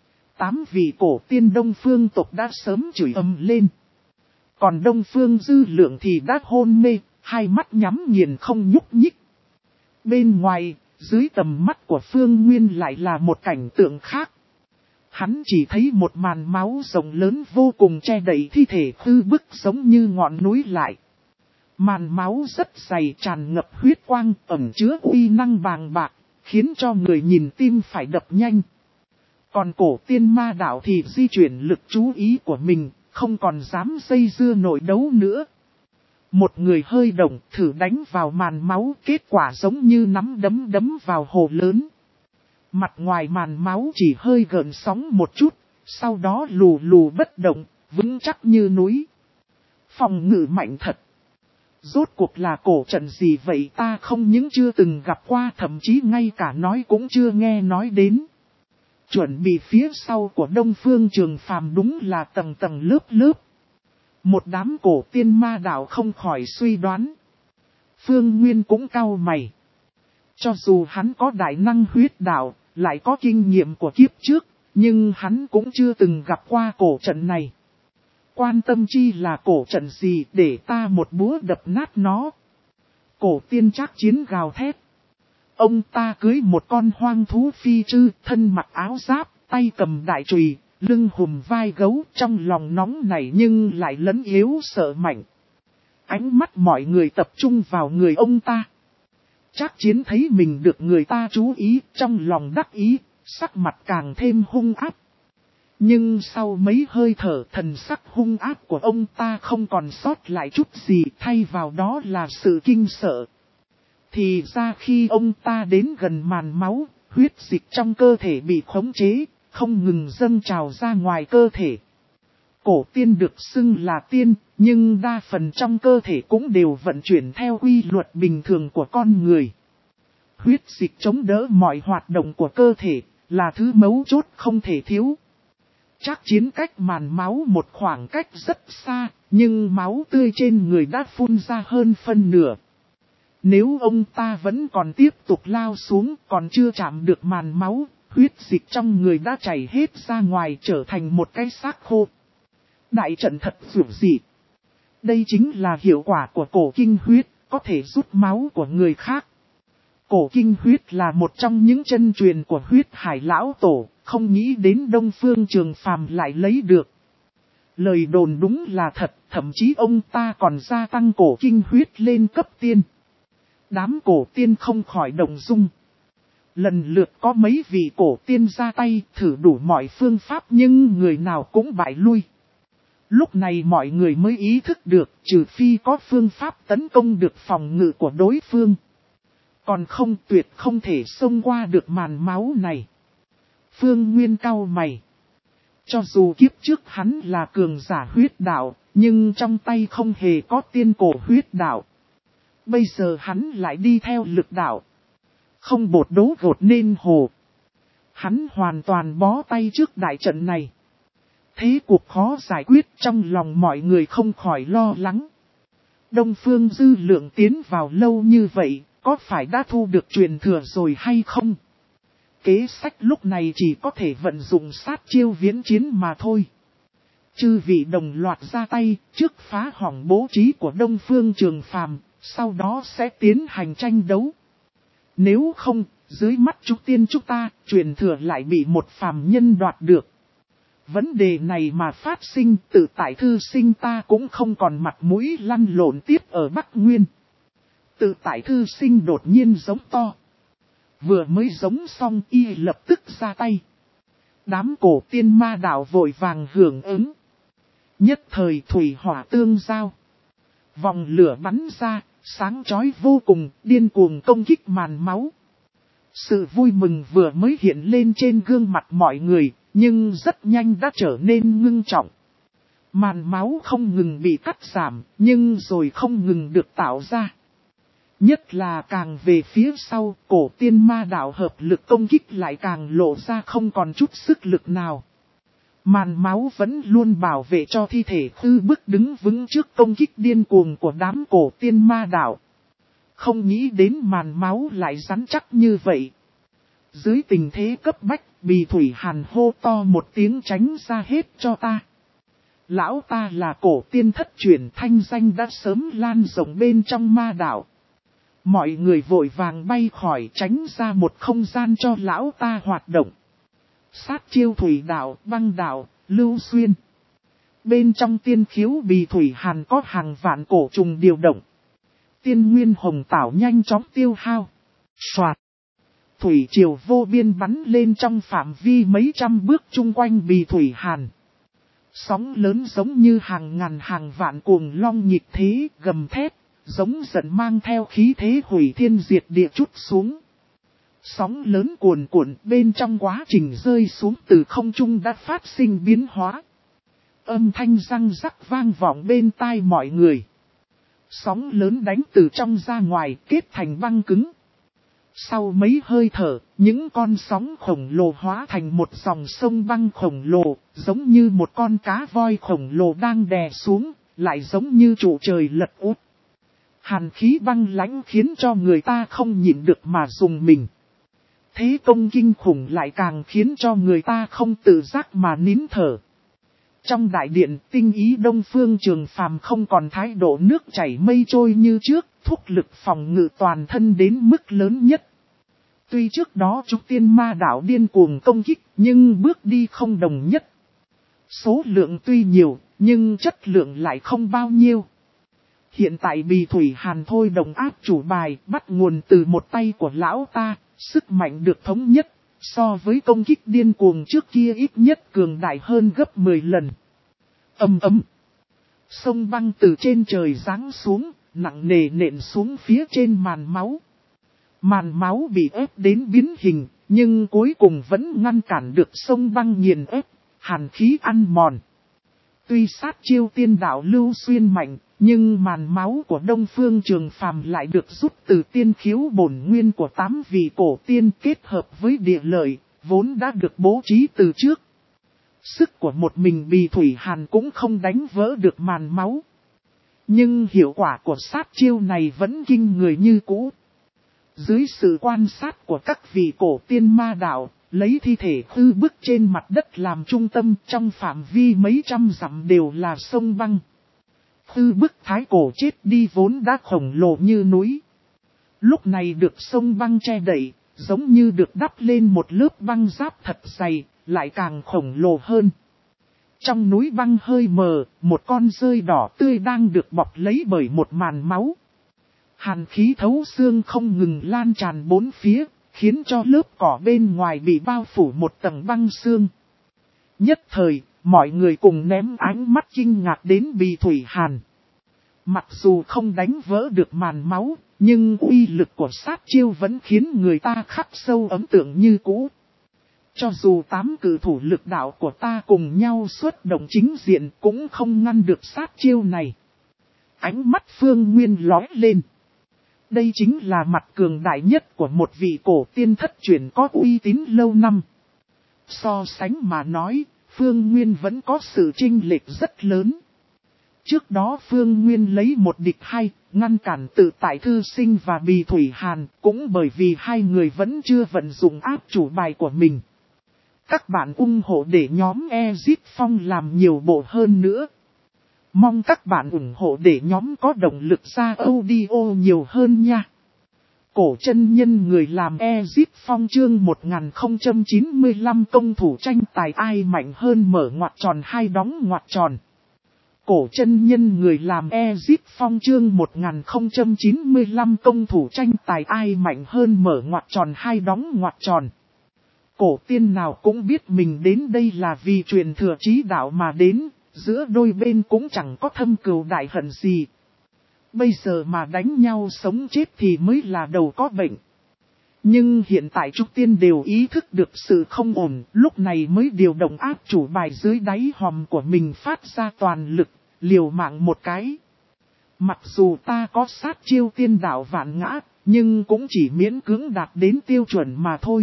Tám vị cổ tiên Đông Phương tộc đã sớm chửi ầm lên. Còn Đông Phương Dư Lượng thì đã hôn mê, hai mắt nhắm nghiền không nhúc nhích. Bên ngoài, dưới tầm mắt của Phương Nguyên lại là một cảnh tượng khác. Hắn chỉ thấy một màn máu rộng lớn vô cùng che đậy thi thể hư bức giống như ngọn núi lại. Màn máu rất dày tràn ngập huyết quang, ẩn chứa uy năng bàng bạc, khiến cho người nhìn tim phải đập nhanh. Còn cổ tiên ma đạo thì di chuyển lực chú ý của mình, không còn dám dây dưa nội đấu nữa. Một người hơi động thử đánh vào màn máu, kết quả giống như nắm đấm đấm vào hồ lớn. Mặt ngoài màn máu chỉ hơi gợn sóng một chút, sau đó lù lù bất động, vững chắc như núi. Phòng ngự mạnh thật. Rốt cuộc là cổ trận gì vậy ta không những chưa từng gặp qua, thậm chí ngay cả nói cũng chưa nghe nói đến. Chuẩn bị phía sau của Đông Phương Trường Phàm đúng là tầng tầng lớp lớp. Một đám cổ tiên ma đạo không khỏi suy đoán. Phương Nguyên cũng cau mày. Cho dù hắn có đại năng huyết đạo, lại có kinh nghiệm của kiếp trước, nhưng hắn cũng chưa từng gặp qua cổ trận này. Quan tâm chi là cổ trận gì để ta một búa đập nát nó. Cổ tiên Trác Chiến gào thét. Ông ta cưới một con hoang thú phi trư, thân mặc áo giáp, tay cầm đại chùy, lưng hùm vai gấu, trong lòng nóng nảy nhưng lại lẫn yếu sợ mạnh. Ánh mắt mọi người tập trung vào người ông ta. Trác Chiến thấy mình được người ta chú ý, trong lòng đắc ý, sắc mặt càng thêm hung ác. Nhưng sau mấy hơi thở, thần sắc hung ác của ông ta không còn sót lại chút gì, thay vào đó là sự kinh sợ. Thì ra khi ông ta đến gần màn máu, huyết dịch trong cơ thể bị khống chế, không ngừng dâng trào ra ngoài cơ thể. Cổ tiên được xưng là tiên, nhưng đa phần trong cơ thể cũng đều vận chuyển theo quy luật bình thường của con người. Huyết dịch chống đỡ mọi hoạt động của cơ thể, là thứ mấu chốt không thể thiếu. Trác Chiến cách màn máu một khoảng cách rất xa, nhưng máu tươi trên người đã phun ra hơn phân nửa. Nếu ông ta vẫn còn tiếp tục lao xuống, còn chưa chạm được màn máu, huyết dịch trong người đã chảy hết ra ngoài trở thành một cái xác khô. Đại trận thật dữ dị. Đây chính là hiệu quả của cổ kinh huyết, có thể rút máu của người khác. Cổ kinh huyết là một trong những chân truyền của huyết hải lão tổ, không nghĩ đến Đông Phương Trường Phàm lại lấy được. Lời đồn đúng là thật, thậm chí ông ta còn gia tăng cổ kinh huyết lên cấp tiên. Đám cổ tiên không khỏi động dung. Lần lượt có mấy vị cổ tiên ra tay thử đủ mọi phương pháp nhưng người nào cũng bại lui. Lúc này mọi người mới ý thức được trừ phi có phương pháp tấn công được phòng ngự của đối phương. Còn không tuyệt không thể xông qua được màn máu này. Phương Nguyên cau mày. Cho dù kiếp trước hắn là cường giả huyết đạo, nhưng trong tay không hề có tiên cổ huyết đạo. Bây giờ hắn lại đi theo lực đạo. Không bột đố gột nên hồ. Hắn hoàn toàn bó tay trước đại trận này. Thế cuộc khó giải quyết, trong lòng mọi người không khỏi lo lắng. Đông Phương Dư Lượng tiến vào lâu như vậy, có phải đã thu được truyền thừa rồi hay không? Kế sách lúc này chỉ có thể vận dụng sát chiêu viễn chiến mà thôi. Chư vị đồng loạt ra tay, trước phá hỏng bố trí của Đông Phương Trường Phàm, sau đó sẽ tiến hành tranh đấu. Nếu không, dưới mắt chúng tiên chúng ta, truyền thừa lại bị một phàm nhân đoạt được. Vấn đề này mà phát sinh, tự tại thư sinh ta cũng không còn mặt mũi lăn lộn tiếp ở Bắc Nguyên. Tự tại thư sinh đột nhiên giống to. Vừa mới giống xong y lập tức ra tay. Đám cổ tiên ma đạo vội vàng hưởng ứng. Nhất thời thủy hỏa tương giao. Vòng lửa bắn ra, sáng chói vô cùng, điên cuồng công kích màn máu. Sự vui mừng vừa mới hiện lên trên gương mặt mọi người, nhưng rất nhanh đã trở nên ngưng trọng. Màn máu không ngừng bị cắt giảm, nhưng rồi không ngừng được tạo ra. Nhất là càng về phía sau, cổ tiên ma đạo hợp lực công kích lại càng lộ ra không còn chút sức lực nào. Màn máu vẫn luôn bảo vệ cho thi thể Tư Bức đứng vững trước công kích điên cuồng của đám cổ tiên ma đạo. Không nghĩ đến màn máu lại rắn chắc như vậy. Dưới tình thế cấp bách, Bì Thủy Hàn hô to một tiếng tránh ra hết cho ta. Lão ta là cổ tiên thất truyền, thanh danh đã sớm lan rộng bên trong ma đạo. Mọi người vội vàng bay khỏi, tránh ra một không gian cho lão ta hoạt động. Sát chiêu thủy đạo, băng đạo, lưu xuyên. Bên trong tiên khiếu Bì Thủy Hàn có hàng vạn cổ trùng điều động. Tiên nguyên hồng tảo nhanh chóng tiêu hao. Soạt. Thủy triều vô biên bắn lên trong phạm vi mấy trăm bước chung quanh Bì Thủy Hàn. Sóng lớn giống như hàng ngàn hàng vạn cuồng long nhịp thế, gầm thét, giống giận mang theo khí thế hủy thiên diệt địa trút xuống. Sóng lớn cuồn cuộn bên trong quá trình rơi xuống từ không trung đã phát sinh biến hóa. Âm thanh răng rắc vang vọng bên tai mọi người. Sóng lớn đánh từ trong ra ngoài kết thành băng cứng. Sau mấy hơi thở, những con sóng khổng lồ hóa thành một dòng sông băng khổng lồ, giống như một con cá voi khổng lồ đang đè xuống, lại giống như trụ trời lật úp. Hàn khí băng lãnh khiến cho người ta không nhịn được mà dùng mình. Thế công kinh khủng lại càng khiến cho người ta không tự giác mà nín thở. Trong đại điện, tinh ý Đông Phương Trường Phàm không còn thái độ nước chảy mây trôi như trước, thúc lực phòng ngự toàn thân đến mức lớn nhất. Tuy trước đó Trúc Tiên Ma Đạo điên cuồng công kích, nhưng bước đi không đồng nhất. Số lượng tuy nhiều, nhưng chất lượng lại không bao nhiêu. Hiện tại Bì Thủy Hàn thôi đồng áp chủ bài, bắt nguồn từ một tay của lão ta, sức mạnh được thống nhất, so với công kích điên cuồng trước kia ít nhất cường đại hơn gấp mười lần. Ầm ầm. Sông băng từ trên trời giáng xuống, nặng nề nện xuống phía trên màn máu. Màn máu bị ép đến biến hình, nhưng cuối cùng vẫn ngăn cản được sông băng nghiền ép, hàn khí ăn mòn. Tuy sát chiêu tiên đạo lưu xuyên mạnh, nhưng màn máu của Đông Phương Trường Phàm lại được rút từ tiên khiếu bổn nguyên của tám vị cổ tiên kết hợp với địa lợi, vốn đã được bố trí từ trước. Sức của một mình Bì Thủy Hàn cũng không đánh vỡ được màn máu. Nhưng hiệu quả của sát chiêu này vẫn kinh người như cũ. Dưới sự quan sát của các vị cổ tiên ma đạo, lấy thi thể hư bức trên mặt đất làm trung tâm trong phạm vi mấy trăm dặm đều là sông băng. Hư bức thái cổ chết đi vốn đã khổng lồ như núi. Lúc này được sông băng che đậy, giống như được đắp lên một lớp băng giáp thật dày, lại càng khổng lồ hơn. Trong núi băng hơi mờ, một con rơi đỏ tươi đang được bọc lấy bởi một màn máu. Hàn khí thấu xương không ngừng lan tràn bốn phía, khiến cho lớp cỏ bên ngoài bị bao phủ một tầng băng xương. Nhất thời, mọi người cùng ném ánh mắt kinh ngạc đến Bì Thủy Hàn. Mặc dù không đánh vỡ được màn máu, nhưng uy lực của sát chiêu vẫn khiến người ta khắc sâu ấn tượng như cũ. Cho dù tám cử thủ lực đạo của ta cùng nhau xuất động chính diện cũng không ngăn được sát chiêu này. Ánh mắt Phương Nguyên lóe lên. Đây chính là mặt cường đại nhất của một vị cổ tiên thất truyền có uy tín lâu năm. So sánh mà nói, Phương Nguyên vẫn có sự chênh lệch rất lớn. Trước đó Phương Nguyên lấy một địch hai, ngăn cản tự tại Thư Sinh và Bì Thủy Hàn, cũng bởi vì hai người vẫn chưa vận dụng áp chủ bài của mình. Các bạn ủng hộ để nhóm Exit Phong làm nhiều bộ hơn nữa. Mong các bạn ủng hộ để nhóm có động lực ra audio nhiều hơn nha. Cổ chân nhân người làm Exit Phong chương một nghìn không trăm chín mươi lăm công thủ tranh tài ai mạnh hơn mở ngoặc tròn hai đóng ngoặc tròn. Cổ chân nhân người làm Exit Phong chương một nghìn không trăm chín mươi lăm công thủ tranh tài ai mạnh hơn mở ngoặc tròn hai đóng ngoặc tròn. Cổ tiên nào cũng biết mình đến đây là vì truyền thừa chí đạo mà đến, giữa đôi bên cũng chẳng có thâm cừu đại hận gì. Bây giờ mà đánh nhau sống chết thì mới là đầu có bệnh. Nhưng hiện tại Trúc Tiên đều ý thức được sự không ổn, lúc này mới điều động áp chủ bài dưới đáy hòm của mình phát ra toàn lực, liều mạng một cái. Mặc dù ta có sát chiêu tiên đạo vạn ngã, nhưng cũng chỉ miễn cưỡng đạt đến tiêu chuẩn mà thôi.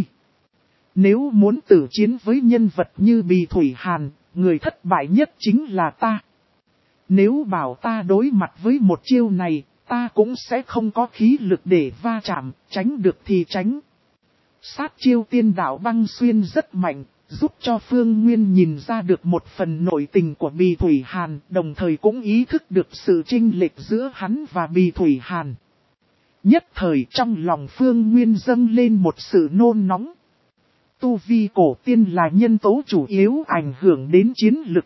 Nếu muốn tử chiến với nhân vật như Bì Thủy Hàn, người thất bại nhất chính là ta. Nếu bảo ta đối mặt với một chiêu này, ta cũng sẽ không có khí lực để va chạm, tránh được thì tránh. Sát chiêu tiên đạo băng xuyên rất mạnh, giúp cho Phương Nguyên nhìn ra được một phần nội tình của Bì Thủy Hàn, đồng thời cũng ý thức được sự chênh lệch giữa hắn và Bì Thủy Hàn. Nhất thời trong lòng Phương Nguyên dâng lên một sự nôn nóng. Tu vi cổ tiên là nhân tố chủ yếu ảnh hưởng đến chiến lực.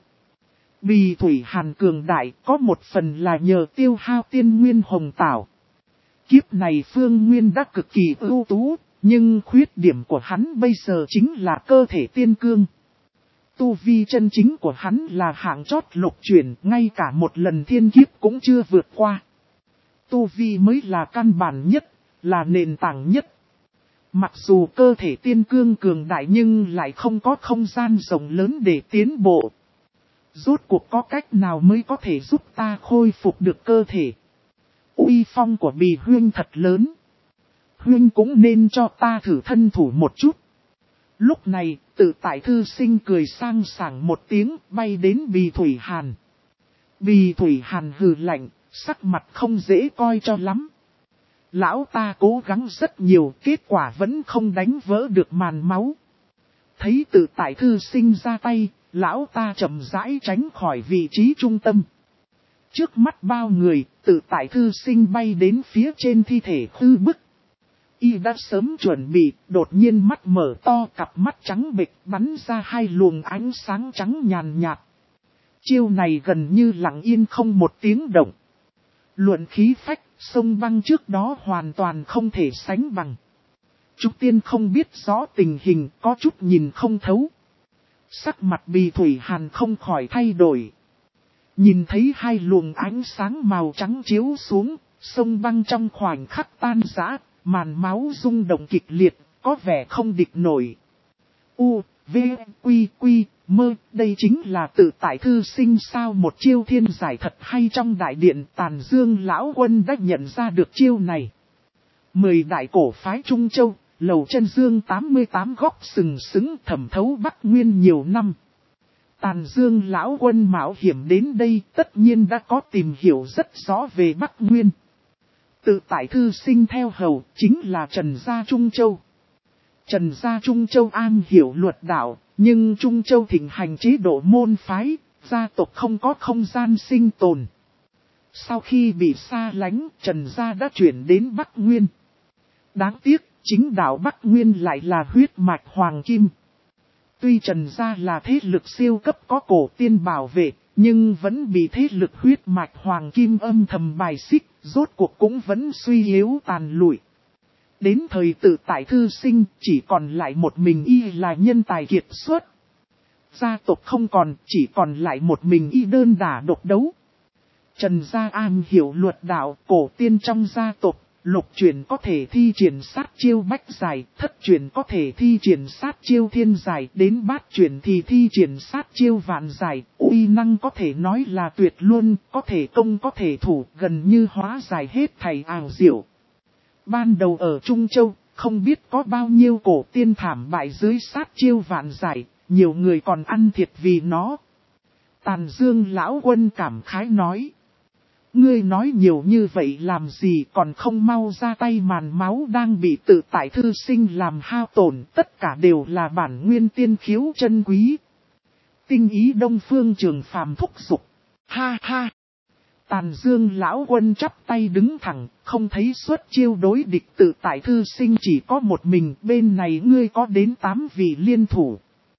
Bì Thủy Hàn cường đại có một phần là nhờ tiêu hao tiên nguyên hồng tảo. Kiếp này Phương Nguyên đã cực kỳ ưu tú, nhưng khuyết điểm của hắn bây giờ chính là cơ thể tiên cương. Tu vi chân chính của hắn là hạng chót lục chuyển, ngay cả một lần thiên kiếp cũng chưa vượt qua. Tu vi mới là căn bản nhất, là nền tảng nhất. Mặc dù cơ thể tiên cương cường đại nhưng lại không có không gian rộng lớn để tiến bộ. Rốt cuộc có cách nào mới có thể giúp ta khôi phục được cơ thể? Uy phong của Bì Huyên thật lớn. Huyên cũng nên cho ta thử thân thủ một chút. Lúc này, tự tại thư sinh cười sang sảng một tiếng bay đến Bì Thủy Hàn. Bì Thủy Hàn hừ lạnh, sắc mặt không dễ coi cho lắm. Lão ta cố gắng rất nhiều, kết quả vẫn không đánh vỡ được màn máu. Thấy tự tại thư sinh ra tay, lão ta chậm rãi tránh khỏi vị trí trung tâm. Trước mắt bao người, tự tại thư sinh bay đến phía trên thi thể Khư Bức. Y đã sớm chuẩn bị, đột nhiên mắt mở to, cặp mắt trắng bệch bắn ra hai luồng ánh sáng trắng nhàn nhạt. Chiêu này gần như lặng yên không một tiếng động. Luận khí phách, sông băng trước đó hoàn toàn không thể sánh bằng. Trúc Tiên không biết rõ tình hình, có chút nhìn không thấu. Sắc mặt Bì Thủy Hàn không khỏi thay đổi. Nhìn thấy hai luồng ánh sáng màu trắng chiếu xuống, sông băng trong khoảnh khắc tan rã, màn máu rung động kịch liệt, có vẻ không địch nổi. U, V, Quy, Quy, Mơ, đây chính là tự tại thư sinh sao? Một chiêu thiên giải thật hay. Trong đại điện Tàn Dương lão quân đã nhận ra được chiêu này. Mười đại cổ phái Trung Châu, Lầu Chân Dương tám mươi tám góc sừng sững thẩm thấu Bắc Nguyên nhiều năm. Tàn Dương lão quân mạo hiểm đến đây tất nhiên đã có tìm hiểu rất rõ về Bắc Nguyên. Tự tại thư sinh theo hầu chính là Trần Gia Trung Châu. Trần Gia Trung Châu an hiểu luật đạo, nhưng Trung Châu thịnh hành chế độ môn phái, gia tộc không có không gian sinh tồn. Sau khi bị xa lánh, Trần Gia đã chuyển đến Bắc Nguyên. Đáng tiếc, chính đạo Bắc Nguyên lại là huyết mạch hoàng kim. Tuy Trần Gia là thế lực siêu cấp có cổ tiên bảo vệ, nhưng vẫn bị thế lực huyết mạch hoàng kim âm thầm bài xích, rốt cuộc cũng vẫn suy yếu tàn lụi. Đến thời tự tại thư sinh, chỉ còn lại một mình y là nhân tài kiệt xuất. Gia tộc không còn, chỉ còn lại một mình y đơn đả độc đấu. Trần Gia an hiểu luật đạo, cổ tiên trong gia tộc, lục chuyển có thể thi triển sát chiêu bách giải, thất chuyển có thể thi triển sát chiêu thiên giải, đến bát chuyển thì thi triển sát chiêu vạn giải, uy năng có thể nói là tuyệt luôn, có thể công có thể thủ, gần như hóa giải hết thảy ảo diệu. Ban đầu ở Trung Châu, không biết có bao nhiêu cổ tiên thảm bại dưới sát chiêu vạn giải, nhiều người còn ăn thiệt vì nó. Tàn Dương lão quân cảm khái nói. Ngươi nói nhiều như vậy làm gì, còn không mau ra tay? Màn máu đang bị tự tại thư sinh làm hao tổn, tất cả đều là bản nguyên tiên khiếu chân quý. Tinh ý Đông Phương Trường Phàm thúc giục. Ha ha! Tàn Dương lão quân chắp tay đứng thẳng, không thấy xuất chiêu đối địch. Tự tại thư sinh chỉ có một mình, bên này ngươi có đến tám vị liên thủ.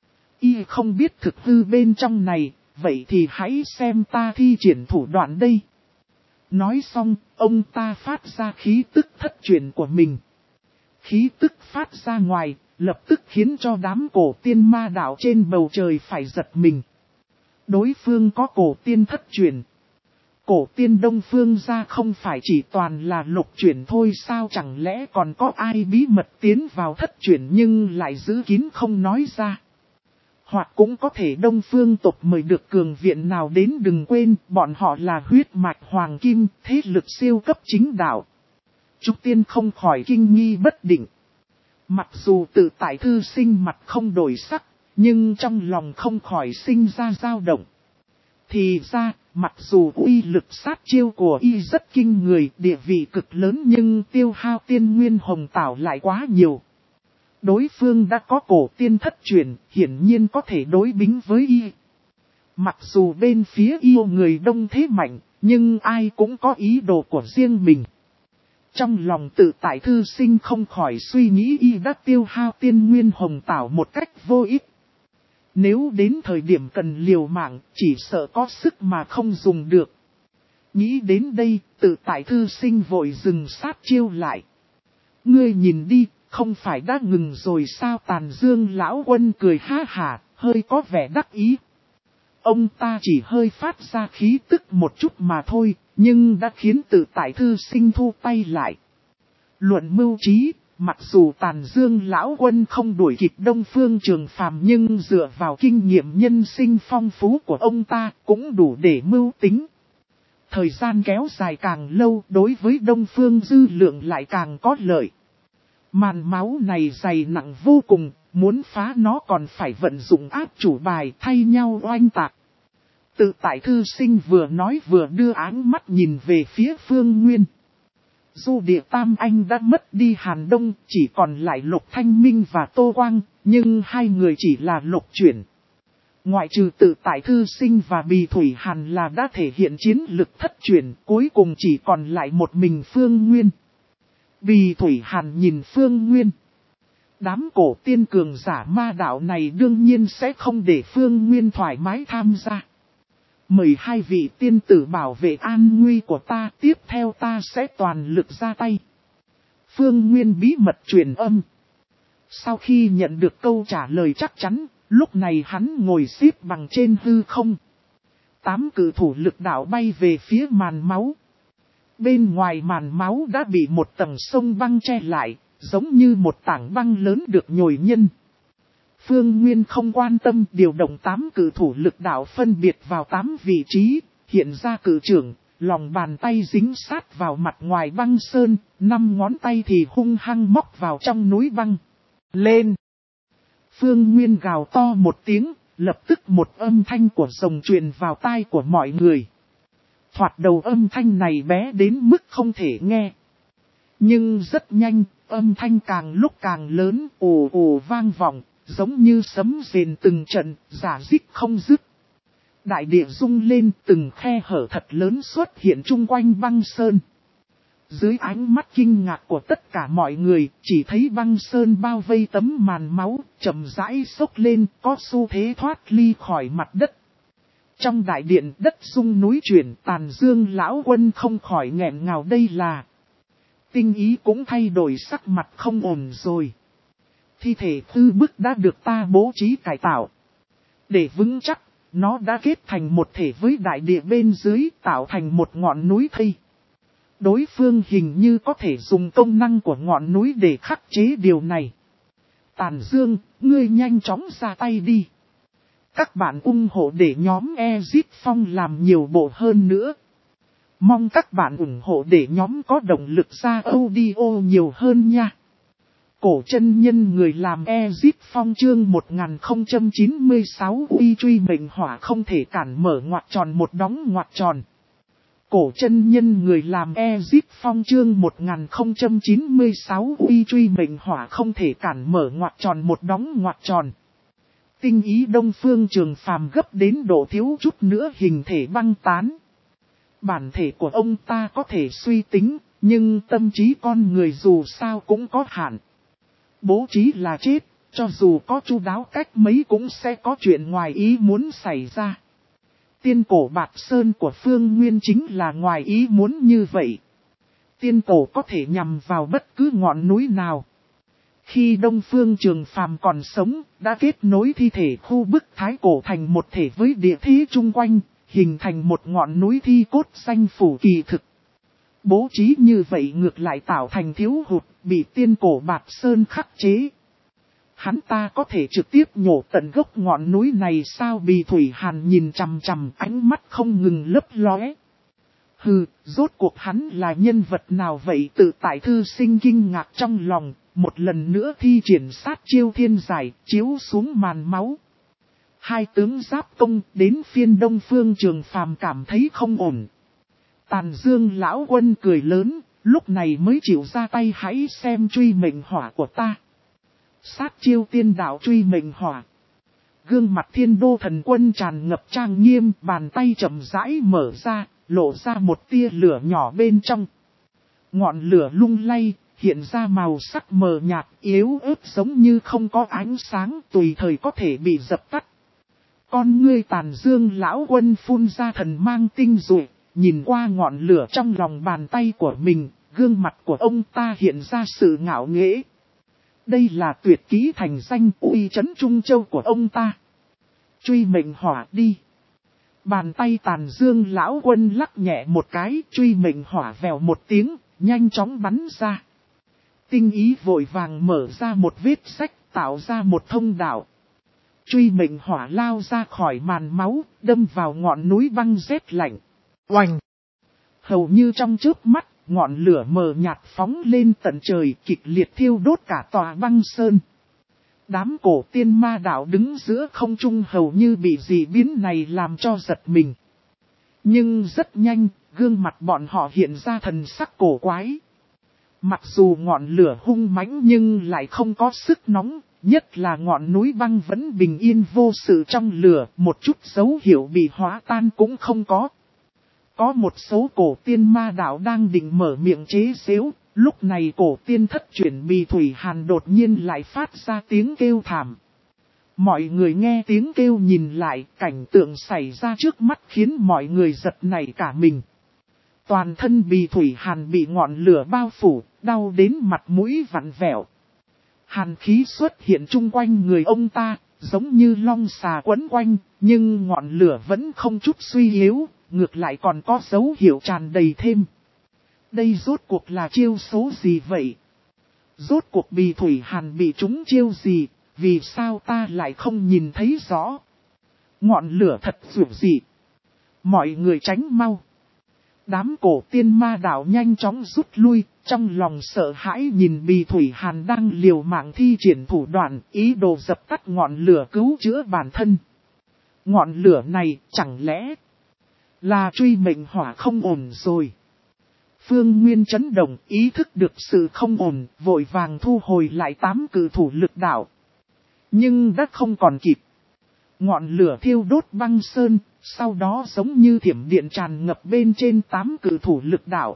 Y không biết thực hư bên trong này, vậy thì hãy xem ta thi triển thủ đoạn đây. Nói xong, ông ta phát ra khí tức thất truyền của mình. Khí tức phát ra ngoài, lập tức khiến cho đám cổ tiên ma đạo trên bầu trời phải giật mình. Đối phương có cổ tiên thất truyền. Cổ tiên Đông Phương ra không phải chỉ toàn là lục chuyển thôi sao? Chẳng lẽ còn có ai bí mật tiến vào thất chuyển nhưng lại giữ kín không nói ra? Hoặc cũng có thể Đông Phương tộc mời được cường viện nào đến, đừng quên bọn họ là huyết mạch hoàng kim, thế lực siêu cấp chính đạo. Trúc Tiên không khỏi kinh nghi bất định. Mặc dù tự tại thư sinh mặt không đổi sắc, nhưng trong lòng không khỏi sinh ra dao động. Thì ra, mặc dù uy lực sát chiêu của y rất kinh người, địa vị cực lớn, nhưng tiêu hao tiên nguyên hồng tảo lại quá nhiều. Đối phương đã có cổ tiên thất truyền, hiển nhiên có thể đối bính với y. Mặc dù bên phía yêu người đông thế mạnh, nhưng ai cũng có ý đồ của riêng mình. Trong lòng tự tại thư sinh không khỏi suy nghĩ y đã tiêu hao tiên nguyên hồng tảo một cách vô ích. Nếu đến thời điểm cần liều mạng, chỉ sợ có sức mà không dùng được. Nghĩ đến đây, tự tại thư sinh vội dừng sát chiêu lại. Ngươi nhìn đi, không phải đã ngừng rồi sao? Tàn Dương lão quân cười ha hả, hơi có vẻ đắc ý. Ông ta chỉ hơi phát ra khí tức một chút mà thôi, nhưng đã khiến tự tại thư sinh thu tay lại. Luận mưu trí, Mặc dù Tàn Dương lão quân không đuổi kịp Đông Phương Trường Phàm, nhưng dựa vào kinh nghiệm nhân sinh phong phú của ông ta cũng đủ để mưu tính. Thời gian kéo dài càng lâu, đối với Đông Phương Dư Lượng lại càng có lợi. Màn máu này dày nặng vô cùng, muốn phá nó còn phải vận dụng áp chủ bài thay nhau oanh tạc. Tự tại thư sinh vừa nói vừa đưa áng mắt nhìn về phía Phương Nguyên. Du Địa Tam Anh đã mất đi Hàn Đông, chỉ còn lại Lục Thanh Minh và Tô Quang, nhưng hai người chỉ là lục chuyển. Ngoại trừ tự tại thư sinh và Bì Thủy Hàn là đã thể hiện chiến lực thất chuyển, cuối cùng chỉ còn lại một mình Phương Nguyên. Bì Thủy Hàn nhìn Phương Nguyên. Đám cổ tiên cường giả ma đạo này đương nhiên sẽ không để Phương Nguyên thoải mái tham gia. Mời hai vị tiên tử bảo vệ an nguy của ta, tiếp theo ta sẽ toàn lực ra tay. Phương Nguyên bí mật truyền âm. Sau khi nhận được câu trả lời chắc chắn, lúc này hắn ngồi xếp bằng trên hư không. Tám cử thủ lực đạo bay về phía màn máu. Bên ngoài màn máu đã bị một tầng sông băng che lại, giống như một tảng băng lớn được nhồi nhân. Phương Nguyên không quan tâm, điều động tám cử thủ lực đạo phân biệt vào tám vị trí, hiện ra cử trưởng, lòng bàn tay dính sát vào mặt ngoài băng sơn, năm ngón tay thì hung hăng móc vào trong núi băng. Lên! Phương Nguyên gào to một tiếng, lập tức một âm thanh của rồng truyền vào tai của mọi người. Thoạt đầu âm thanh này bé đến mức không thể nghe. Nhưng rất nhanh, âm thanh càng lúc càng lớn, ồ ồ vang vọng, giống như sấm rền từng trận, giả dích không dứt. Đại địa rung lên, từng khe hở thật lớn xuất hiện chung quanh băng sơn. Dưới ánh mắt kinh ngạc của tất cả mọi người, chỉ thấy băng sơn bao vây tấm màn máu, chậm rãi xốc lên, có xu thế thoát ly khỏi mặt đất. Trong đại điện đất rung núi chuyển, Tàn Dương lão quân không khỏi nghẹn ngào, đây là. Tinh Ý cũng thay đổi sắc mặt, không ổn rồi. Thi thể tư bức đã được ta bố trí cải tạo. Để vững chắc, nó đã kết thành một thể với đại địa bên dưới, tạo thành một ngọn núi thây. Đối phương hình như có thể dùng công năng của ngọn núi để khắc chế điều này. Tàn Dương, ngươi nhanh chóng ra tay đi. Các bạn ủng hộ để nhóm Ezip Phong làm nhiều bộ hơn nữa. Mong các bạn ủng hộ để nhóm có động lực ra audio nhiều hơn nha. Cổ chân nhân người làm Ezip Phong chương một nghìn không trăm chín mươi sáu uy truy mệnh hỏa không thể cản mở ngoặc tròn một đóng ngoặc tròn. Cổ chân nhân người làm Ezip Phong chương một nghìn không trăm chín mươi sáu uy truy mệnh hỏa không thể cản mở ngoặc tròn một đóng ngoặc tròn. Tinh Ý Đông Phương Trường Phàm gấp đến độ thiếu chút nữa hình thể băng tán. Bản thể của ông ta có thể suy tính, nhưng tâm trí con người dù sao cũng có hạn. Bố trí là chết, cho dù có chu đáo cách mấy cũng sẽ có chuyện ngoài ý muốn xảy ra. Tiên cổ Bạt Sơn của Phương Nguyên chính là ngoài ý muốn như vậy. Tiên cổ có thể nhằm vào bất cứ ngọn núi nào. Khi Đông Phương Trường Phàm còn sống, đã kết nối thi thể khu bức thái cổ thành một thể với địa thế chung quanh, hình thành một ngọn núi thi cốt xanh phủ kỳ thực. Bố trí như vậy ngược lại tạo thành thiếu hụt, bị tiên cổ Bạt Sơn khắc chế. Hắn ta có thể trực tiếp nhổ tận gốc ngọn núi này sao? Bì Thủy Hàn nhìn chằm chằm, ánh mắt không ngừng lấp lóe. Hừ, rốt cuộc hắn là nhân vật nào vậy? Tự tại thư sinh kinh ngạc trong lòng, một lần nữa thi triển sát chiêu thiên giải, chiếu xuống màn máu. Hai tướng giáp công đến phiên Đông Phương Trường Phàm cảm thấy không ổn. Tàn Dương lão quân cười lớn, lúc này mới chịu ra tay, hãy xem truy mệnh hỏa của ta. Sát chiêu tiên đạo truy mệnh hỏa. Gương mặt Thiên Đô Thần Quân tràn ngập trang nghiêm, bàn tay chậm rãi mở ra, lộ ra một tia lửa nhỏ bên trong. Ngọn lửa lung lay, hiện ra màu sắc mờ nhạt, yếu ớt giống như không có ánh sáng, tùy thời có thể bị dập tắt. Con ngươi Tàn Dương lão quân phun ra thần mang tinh rụi, nhìn qua ngọn lửa trong lòng bàn tay của mình, gương mặt của ông ta hiện ra sự ngạo nghễ. Đây là tuyệt kỹ thành danh uy chấn Trung Châu của ông ta. Truy mệnh hỏa đi. Bàn tay Tàn Dương lão quân lắc nhẹ một cái, truy mệnh hỏa vèo một tiếng, nhanh chóng bắn ra. tinh ý vội vàng mở ra một vết sách, tạo ra một thông đạo. Truy mệnh hỏa lao ra khỏi màn máu, đâm vào ngọn núi băng rét lạnh. Oanh! Hầu như trong chớp mắt, ngọn lửa mờ nhạt phóng lên tận trời, kịch liệt thiêu đốt cả tòa băng sơn. Đám cổ tiên ma đạo đứng giữa không trung hầu như bị dị biến này làm cho giật mình. Nhưng rất nhanh, gương mặt bọn họ hiện ra thần sắc cổ quái. Mặc dù ngọn lửa hung mãnh nhưng lại không có sức nóng, nhất là ngọn núi băng vẫn bình yên vô sự trong lửa, một chút dấu hiệu bị hóa tan cũng không có. Có một số cổ tiên ma đạo đang định mở miệng chế giễu, lúc này cổ tiên thất chuyển Bì Thủy Hàn đột nhiên lại phát ra tiếng kêu thảm. Mọi người nghe tiếng kêu nhìn lại, cảnh tượng xảy ra trước mắt khiến mọi người giật nảy cả mình. Toàn thân Bì Thủy Hàn bị ngọn lửa bao phủ, đau đến mặt mũi vặn vẹo. Hàn khí xuất hiện chung quanh người ông ta, giống như long xà quấn quanh, nhưng ngọn lửa vẫn không chút suy yếu, ngược lại còn có dấu hiệu tràn đầy thêm. Đây rốt cuộc là chiêu số gì vậy? Rốt cuộc Bì Thủy Hàn bị trúng chiêu gì, vì sao ta lại không nhìn thấy rõ? Ngọn lửa thật dữ dị. Mọi người tránh mau. Đám cổ tiên ma đạo nhanh chóng rút lui, trong lòng sợ hãi nhìn Bì Thủy Hàn đang liều mạng thi triển thủ đoạn, ý đồ dập tắt ngọn lửa cứu chữa bản thân. Ngọn lửa này chẳng lẽ là truy mệnh hỏa không ổn rồi? Phương Nguyên chấn động, ý thức được sự không ổn, vội vàng thu hồi lại tám cự thủ lực đạo. Nhưng đã không còn kịp. Ngọn lửa thiêu đốt băng sơn, sau đó giống như thiểm điện tràn ngập bên trên tám cự thủ lực đạo.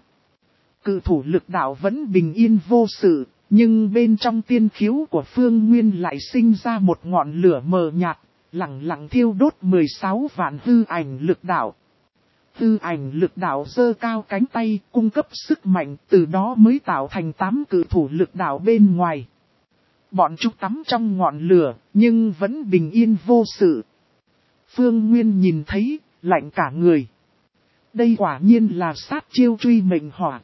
Cự thủ lực đạo vẫn bình yên vô sự, nhưng bên trong tiên khiếu của Phương Nguyên lại sinh ra một ngọn lửa mờ nhạt, lặng lặng thiêu đốt mười sáu vạn hư ảnh lực đạo. Hư ảnh lực đạo giơ cao cánh tay, cung cấp sức mạnh, từ đó mới tạo thành tám cự thủ lực đạo bên ngoài. Bọn chúng tắm trong ngọn lửa, nhưng vẫn bình yên vô sự. Phương Nguyên nhìn thấy, lạnh cả người. Đây quả nhiên là sát chiêu truy mệnh hỏa.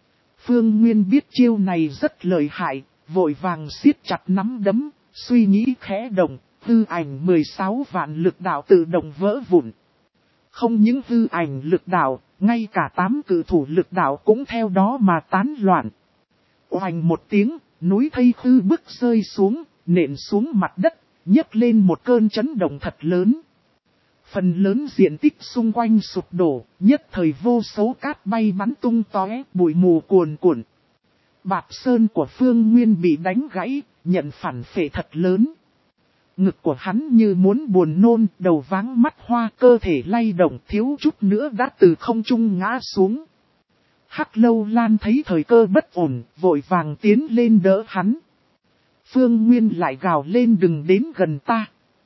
Phương Nguyên biết chiêu này rất lợi hại, vội vàng siết chặt nắm đấm, suy nghĩ khẽ động, hư ảnh mười sáu vạn lực đạo tự động vỡ vụn. Không những hư ảnh lực đạo, ngay cả tám cự thủ lực đạo cũng theo đó mà tán loạn. Oanh một tiếng, núi thây khư bức rơi xuống, nện xuống mặt đất, nhấc lên một cơn chấn động thật lớn. Phần lớn diện tích xung quanh sụp đổ, nhất thời vô số cát bay bắn tung tóe, bụi mù cuồn cuộn. Bạt sơn của Phương Nguyên bị đánh gãy, nhận phản phệ thật lớn. Ngực của hắn như muốn buồn nôn, đầu váng mắt hoa, cơ thể lay động, thiếu chút nữa đã từ không trung ngã xuống. Hắc Lâu Lan thấy thời cơ bất ổn, vội vàng tiến lên đỡ hắn. Phương Nguyên lại gào lên đừng đến gần ta.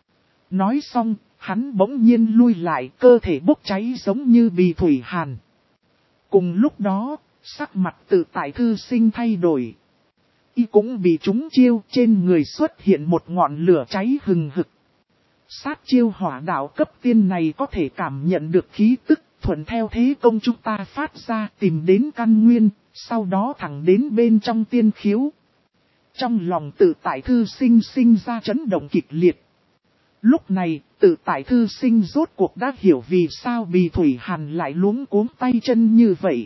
Nói xong, hắn bỗng nhiên lui lại, cơ thể bốc cháy giống như Bì Thủy Hàn. Cùng lúc đó, sắc mặt Tự Tại Thư Sinh thay đổi. Y cũng bị trúng chiêu, trên người xuất hiện một ngọn lửa cháy hừng hực. Sát chiêu hỏa đạo cấp tiên này có thể cảm nhận được khí tức, thuận theo thế công chúng ta phát ra tìm đến căn nguyên, sau đó thẳng đến bên trong tiên khiếu. Trong lòng Tự Tại Thư Sinh sinh ra chấn động kịch liệt. Lúc này, Tự Tại Thư Sinh rốt cuộc đã hiểu vì sao Bì Thủy Hàn lại luống cuống tay chân như vậy.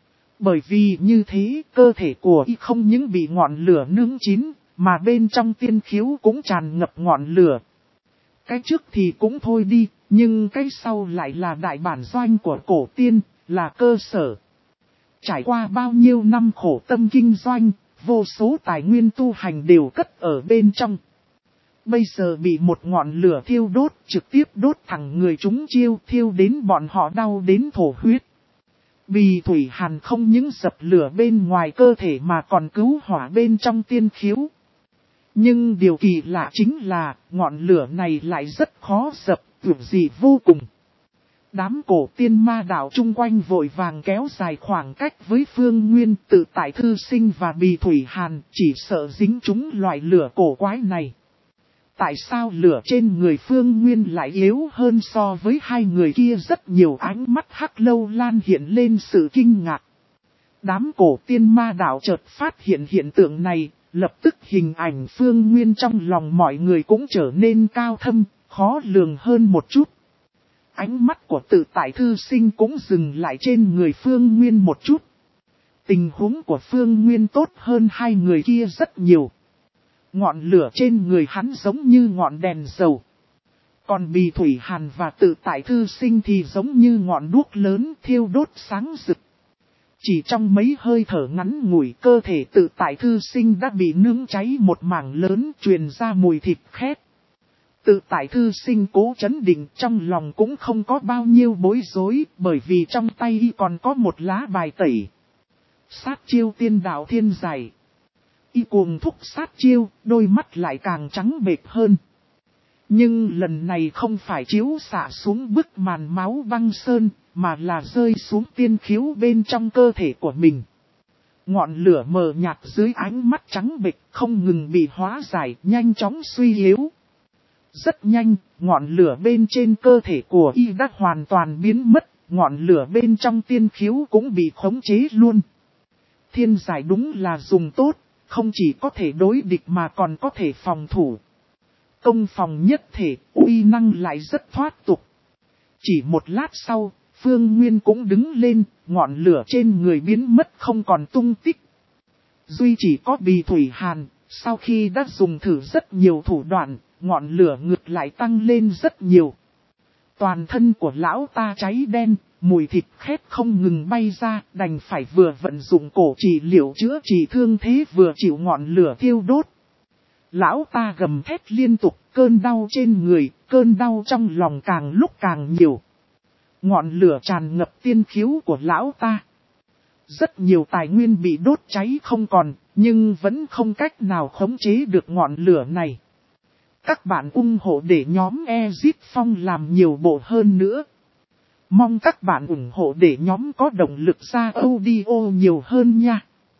Bởi vì như thế, cơ thể của y không những bị ngọn lửa nướng chín, mà bên trong tiên khiếu cũng tràn ngập ngọn lửa. Cái trước thì cũng thôi đi, nhưng cái sau lại là đại bản doanh của cổ tiên, là cơ sở. Trải qua bao nhiêu năm khổ tâm kinh doanh, vô số tài nguyên tu hành đều cất ở bên trong. Bây giờ bị một ngọn lửa thiêu đốt, trực tiếp đốt thẳng người chúng chiêu, thiêu đến bọn họ đau đến thổ huyết. Bì Thủy Hàn không những dập lửa bên ngoài cơ thể mà còn cứu hỏa bên trong tiên khiếu. Nhưng điều kỳ lạ chính là, ngọn lửa này lại rất khó dập, kiểu gì vô cùng. Đám cổ tiên ma đạo chung quanh vội vàng kéo dài khoảng cách với Phương Nguyên, Tự Tại Thư Sinh và Bì Thủy Hàn, chỉ sợ dính chúng loại lửa cổ quái này. Tại sao lửa trên người Phương Nguyên lại yếu hơn so với hai người kia rất nhiều? Ánh mắt Hắc Lâu Lan hiện lên sự kinh ngạc. Đám cổ tiên ma đạo chợt phát hiện hiện tượng này, lập tức hình ảnh Phương Nguyên trong lòng mọi người cũng trở nên cao thâm, khó lường hơn một chút. Ánh mắt của tự tại thư sinh cũng dừng lại trên người Phương Nguyên một chút. Tình huống của Phương Nguyên tốt hơn hai người kia rất nhiều. Ngọn lửa trên người hắn giống như ngọn đèn dầu. Còn Bì Thủy Hàn và tự tại thư sinh thì giống như ngọn đuốc lớn thiêu đốt sáng rực. Chỉ trong mấy hơi thở ngắn ngủi, cơ thể tự tại thư sinh đã bị nướng cháy một mảng lớn, truyền ra mùi thịt khét. Tự tại thư sinh cố chấn định, trong lòng cũng không có bao nhiêu bối rối, bởi vì trong tay y còn có một lá bài tẩy. Sát chiêu tiên đạo thiên giải. Y cuồng thúc sát chiêu, đôi mắt lại càng trắng bệch hơn. Nhưng lần này không phải chiếu xạ xuống bức màn máu băng sơn, mà là rơi xuống tiên khiếu bên trong cơ thể của mình. Ngọn lửa mờ nhạt dưới ánh mắt trắng bệch không ngừng bị hóa giải, nhanh chóng suy yếu. Rất nhanh, ngọn lửa bên trên cơ thể của y đã hoàn toàn biến mất, ngọn lửa bên trong tiên khiếu cũng bị khống chế luôn. Thiên giải đúng là dùng tốt, không chỉ có thể đối địch mà còn có thể phòng thủ. Công phòng nhất thể, uy năng lại rất thoát tục. Chỉ một lát sau, Phương Nguyên cũng đứng lên, ngọn lửa trên người biến mất không còn tung tích. Duy chỉ có Bì Thủy Hàn, sau khi đã dùng thử rất nhiều thủ đoạn, ngọn lửa ngược lại tăng lên rất nhiều. Toàn thân của lão ta cháy đen, mùi thịt khét không ngừng bay ra, đành phải vừa vận dụng cổ trị liệu chữa trị thương thế vừa chịu ngọn lửa thiêu đốt. Lão ta gầm thét liên tục, cơn đau trên người, cơn đau trong lòng càng lúc càng nhiều. Ngọn lửa tràn ngập tiên khiếu của lão ta. Rất nhiều tài nguyên bị đốt cháy không còn, nhưng vẫn không cách nào khống chế được ngọn lửa này. Các bạn ủng hộ để nhóm Exit Phong làm nhiều bộ hơn nữa. Mong các bạn ủng hộ để nhóm có động lực ra audio nhiều hơn nha.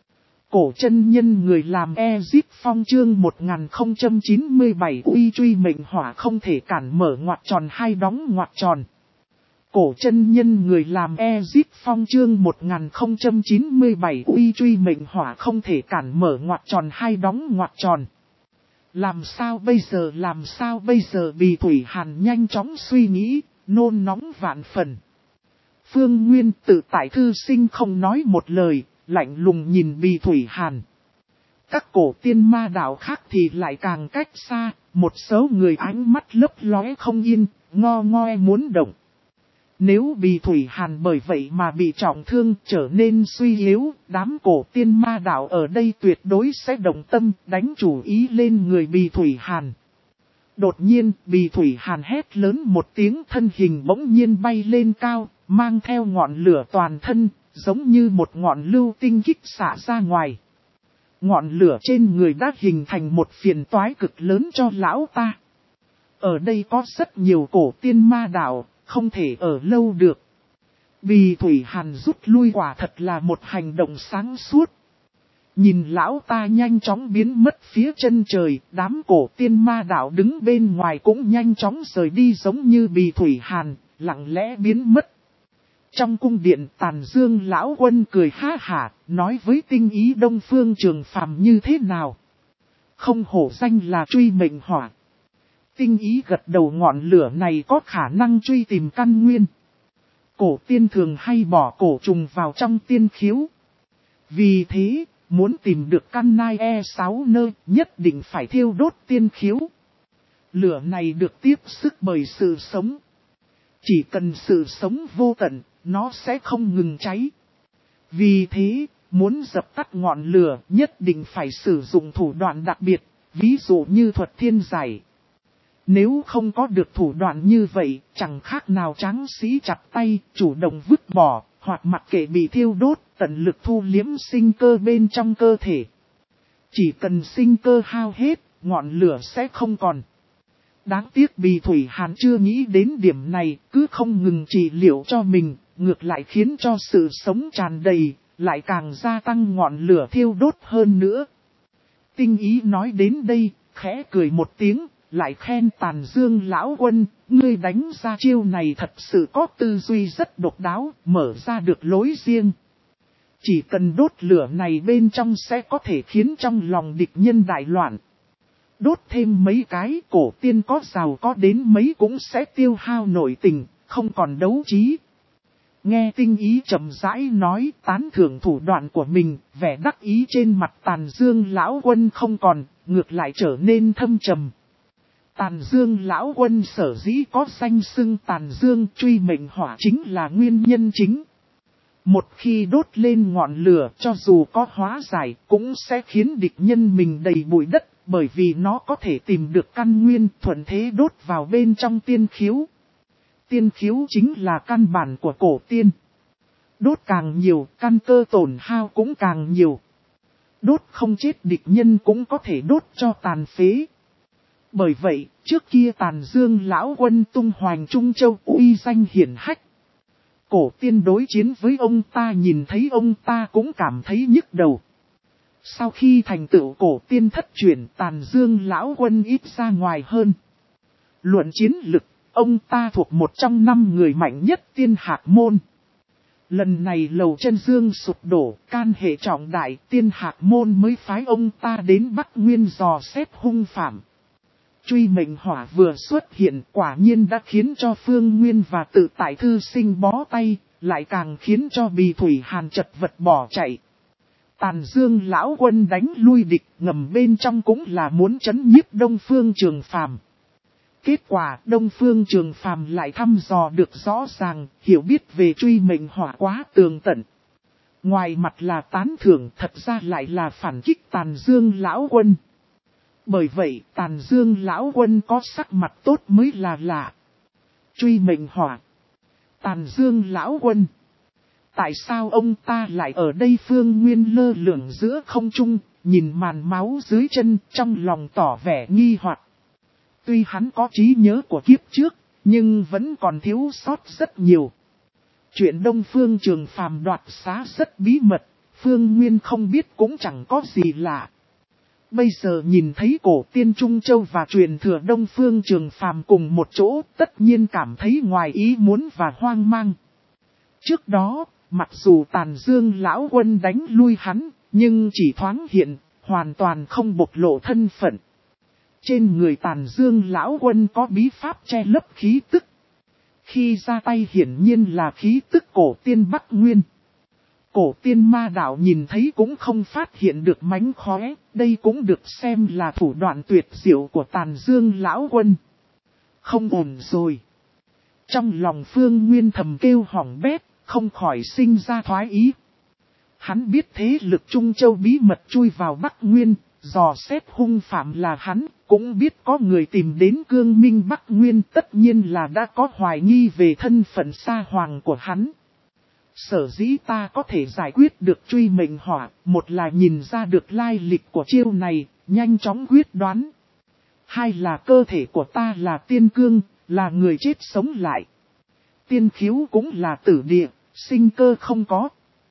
Cổ chân nhân người làm Exit Phong chương một nghìn không trăm chín mươi bảy uy truy mệnh hỏa không thể cản mở ngoặc tròn hai đóng ngoặc tròn. Cổ chân nhân người làm Exit Phong chương một nghìn không trăm chín mươi bảy uy truy mệnh hỏa không thể cản mở ngoặc tròn hai đóng ngoặc tròn. Làm sao bây giờ làm sao bây giờ Bì Thủy Hàn nhanh chóng suy nghĩ, nôn nóng vạn phần. Phương Nguyên tự tại thư sinh không nói một lời, lạnh lùng nhìn Bì Thủy Hàn. Các cổ tiên ma đạo khác thì lại càng cách xa, một số người ánh mắt lấp lóe không yên, ngo ngoe muốn động. Nếu Bì Thủy Hàn bởi vậy mà bị trọng thương trở nên suy yếu, đám cổ tiên ma đạo ở đây tuyệt đối sẽ động tâm đánh chủ ý lên người Bì Thủy Hàn. Đột nhiên Bì Thủy Hàn hét lớn một tiếng, thân hình bỗng nhiên bay lên cao, mang theo ngọn lửa toàn thân, giống như một ngọn lưu tinh kích xạ ra ngoài. Ngọn lửa trên người đã hình thành một phiền toái cực lớn cho lão ta. Ở đây có rất nhiều cổ tiên ma đạo, không thể ở lâu được. Bì Thủy Hàn rút lui quả thật là một hành động sáng suốt. Nhìn lão ta nhanh chóng biến mất phía chân trời, đám cổ tiên ma đạo đứng bên ngoài cũng nhanh chóng rời đi giống như Bì Thủy Hàn, lặng lẽ biến mất. Trong cung điện Tàn Dương lão quân cười ha hả, nói với tinh ý Đông Phương Trường Phàm như thế nào. Không hổ danh là truy mệnh hỏa. Tinh ý gật đầu, ngọn lửa này có khả năng truy tìm căn nguyên. Cổ tiên thường hay bỏ cổ trùng vào trong tiên khiếu. Vì thế, muốn tìm được căn nai e sáu nơi, nhất định phải thiêu đốt tiên khiếu. Lửa này được tiếp sức bởi sự sống. Chỉ cần sự sống vô tận, nó sẽ không ngừng cháy. Vì thế, muốn dập tắt ngọn lửa, nhất định phải sử dụng thủ đoạn đặc biệt, ví dụ như thuật thiên giải. Nếu không có được thủ đoạn như vậy, chẳng khác nào tráng sĩ chặt tay, chủ động vứt bỏ, hoặc mặc kệ bị thiêu đốt, tận lực thu liếm sinh cơ bên trong cơ thể. Chỉ cần sinh cơ hao hết, ngọn lửa sẽ không còn. Đáng tiếc Bì Thủy Hàn chưa nghĩ đến điểm này, cứ không ngừng trị liệu cho mình, ngược lại khiến cho sự sống tràn đầy, lại càng gia tăng ngọn lửa thiêu đốt hơn nữa. Tinh ý nói đến đây, khẽ cười một tiếng, lại khen Tàn Dương lão quân, ngươi đánh ra chiêu này thật sự có tư duy rất độc đáo, mở ra được lối riêng. Chỉ cần đốt lửa này bên trong sẽ có thể khiến trong lòng địch nhân đại loạn. Đốt thêm mấy cái, cổ tiên có giàu có đến mấy cũng sẽ tiêu hao nội tình, không còn đấu trí. Nghe tinh ý chậm rãi nói, tán thưởng thủ đoạn của mình, vẻ đắc ý trên mặt Tàn Dương lão quân không còn, ngược lại trở nên thâm trầm. Tàn Dương lão quân sở dĩ có danh xưng Tàn Dương, truy mệnh hỏa chính là nguyên nhân chính. Một khi đốt lên ngọn lửa, cho dù có hóa giải, cũng sẽ khiến địch nhân mình đầy bụi đất, bởi vì nó có thể tìm được căn nguyên, thuận thế đốt vào bên trong tiên khiếu. Tiên khiếu chính là căn bản của cổ tiên. Đốt càng nhiều, căn cơ tổn hao cũng càng nhiều. Đốt không chết địch nhân cũng có thể đốt cho tàn phế. Bởi vậy, trước kia Tàn Dương lão quân tung hoành Trung Châu uy danh hiển hách. Cổ tiên đối chiến với ông ta, nhìn thấy ông ta cũng cảm thấy nhức đầu. Sau khi thành tựu cổ tiên thất truyền, Tàn Dương lão quân ít ra ngoài hơn. Luận chiến lực, ông ta thuộc một trong năm người mạnh nhất Tiên Hạc Môn. Lần này Lầu Chân Dương sụp đổ, can hệ trọng đại, Tiên Hạc Môn mới phái ông ta đến Bắc Nguyên dò xét hung phạm. Truy mệnh hỏa vừa xuất hiện, quả nhiên đã khiến cho Phương Nguyên và Tự Tại Thư Sinh bó tay, lại càng khiến cho Bì Thủy Hàn chật vật bỏ chạy. Tàn Dương lão quân đánh lui địch, ngầm bên trong cũng là muốn trấn nhiếp Đông Phương Trường Phàm. Kết quả Đông Phương Trường Phàm lại thăm dò được rõ ràng, hiểu biết về truy mệnh hỏa quá tường tận. Ngoài mặt là tán thưởng, thật ra lại là phản kích Tàn Dương lão quân. Bởi vậy Tàn Dương lão quân có sắc mặt tốt mới là lạ. Truy mệnh hỏa. Tàn Dương lão quân. Tại sao ông ta lại ở đây? Phương Nguyên lơ lửng giữa không trung, nhìn màn máu dưới chân, trong lòng tỏ vẻ nghi hoặc. Tuy hắn có trí nhớ của kiếp trước, nhưng vẫn còn thiếu sót rất nhiều. Chuyện Đông Phương Trường Phàm đoạt xá rất bí mật, Phương Nguyên không biết cũng chẳng có gì lạ. Bây giờ nhìn thấy cổ tiên Trung Châu và truyền thừa Đông Phương Trường Phàm cùng một chỗ, tất nhiên cảm thấy ngoài ý muốn và hoang mang. Trước đó, mặc dù Tàn Dương lão quân đánh lui hắn, nhưng chỉ thoáng hiện, hoàn toàn không bộc lộ thân phận. Trên người Tàn Dương lão quân có bí pháp che lấp khí tức. Khi ra tay hiển nhiên là khí tức cổ tiên Bắc Nguyên. Cổ tiên ma đạo nhìn thấy cũng không phát hiện được mánh khóe, đây cũng được xem là thủ đoạn tuyệt diệu của Tàn Dương lão quân. Không ổn rồi. Trong lòng Phương Nguyên thầm kêu hỏng bét, không khỏi sinh ra thoái ý. Hắn biết thế lực Trung Châu bí mật chui vào Bắc Nguyên, dò xét hung phạm là hắn, cũng biết có người tìm đến Cương Minh Bắc Nguyên, tất nhiên là đã có hoài nghi về thân phận sa hoàng của hắn. Sở dĩ ta có thể giải quyết được truy mệnh hỏa, một là nhìn ra được lai lịch của chiêu này, nhanh chóng quyết đoán. Hai là cơ thể của ta là tiên cương, là người chết sống lại. Tiên khiếu cũng là tử địa, sinh cơ không có.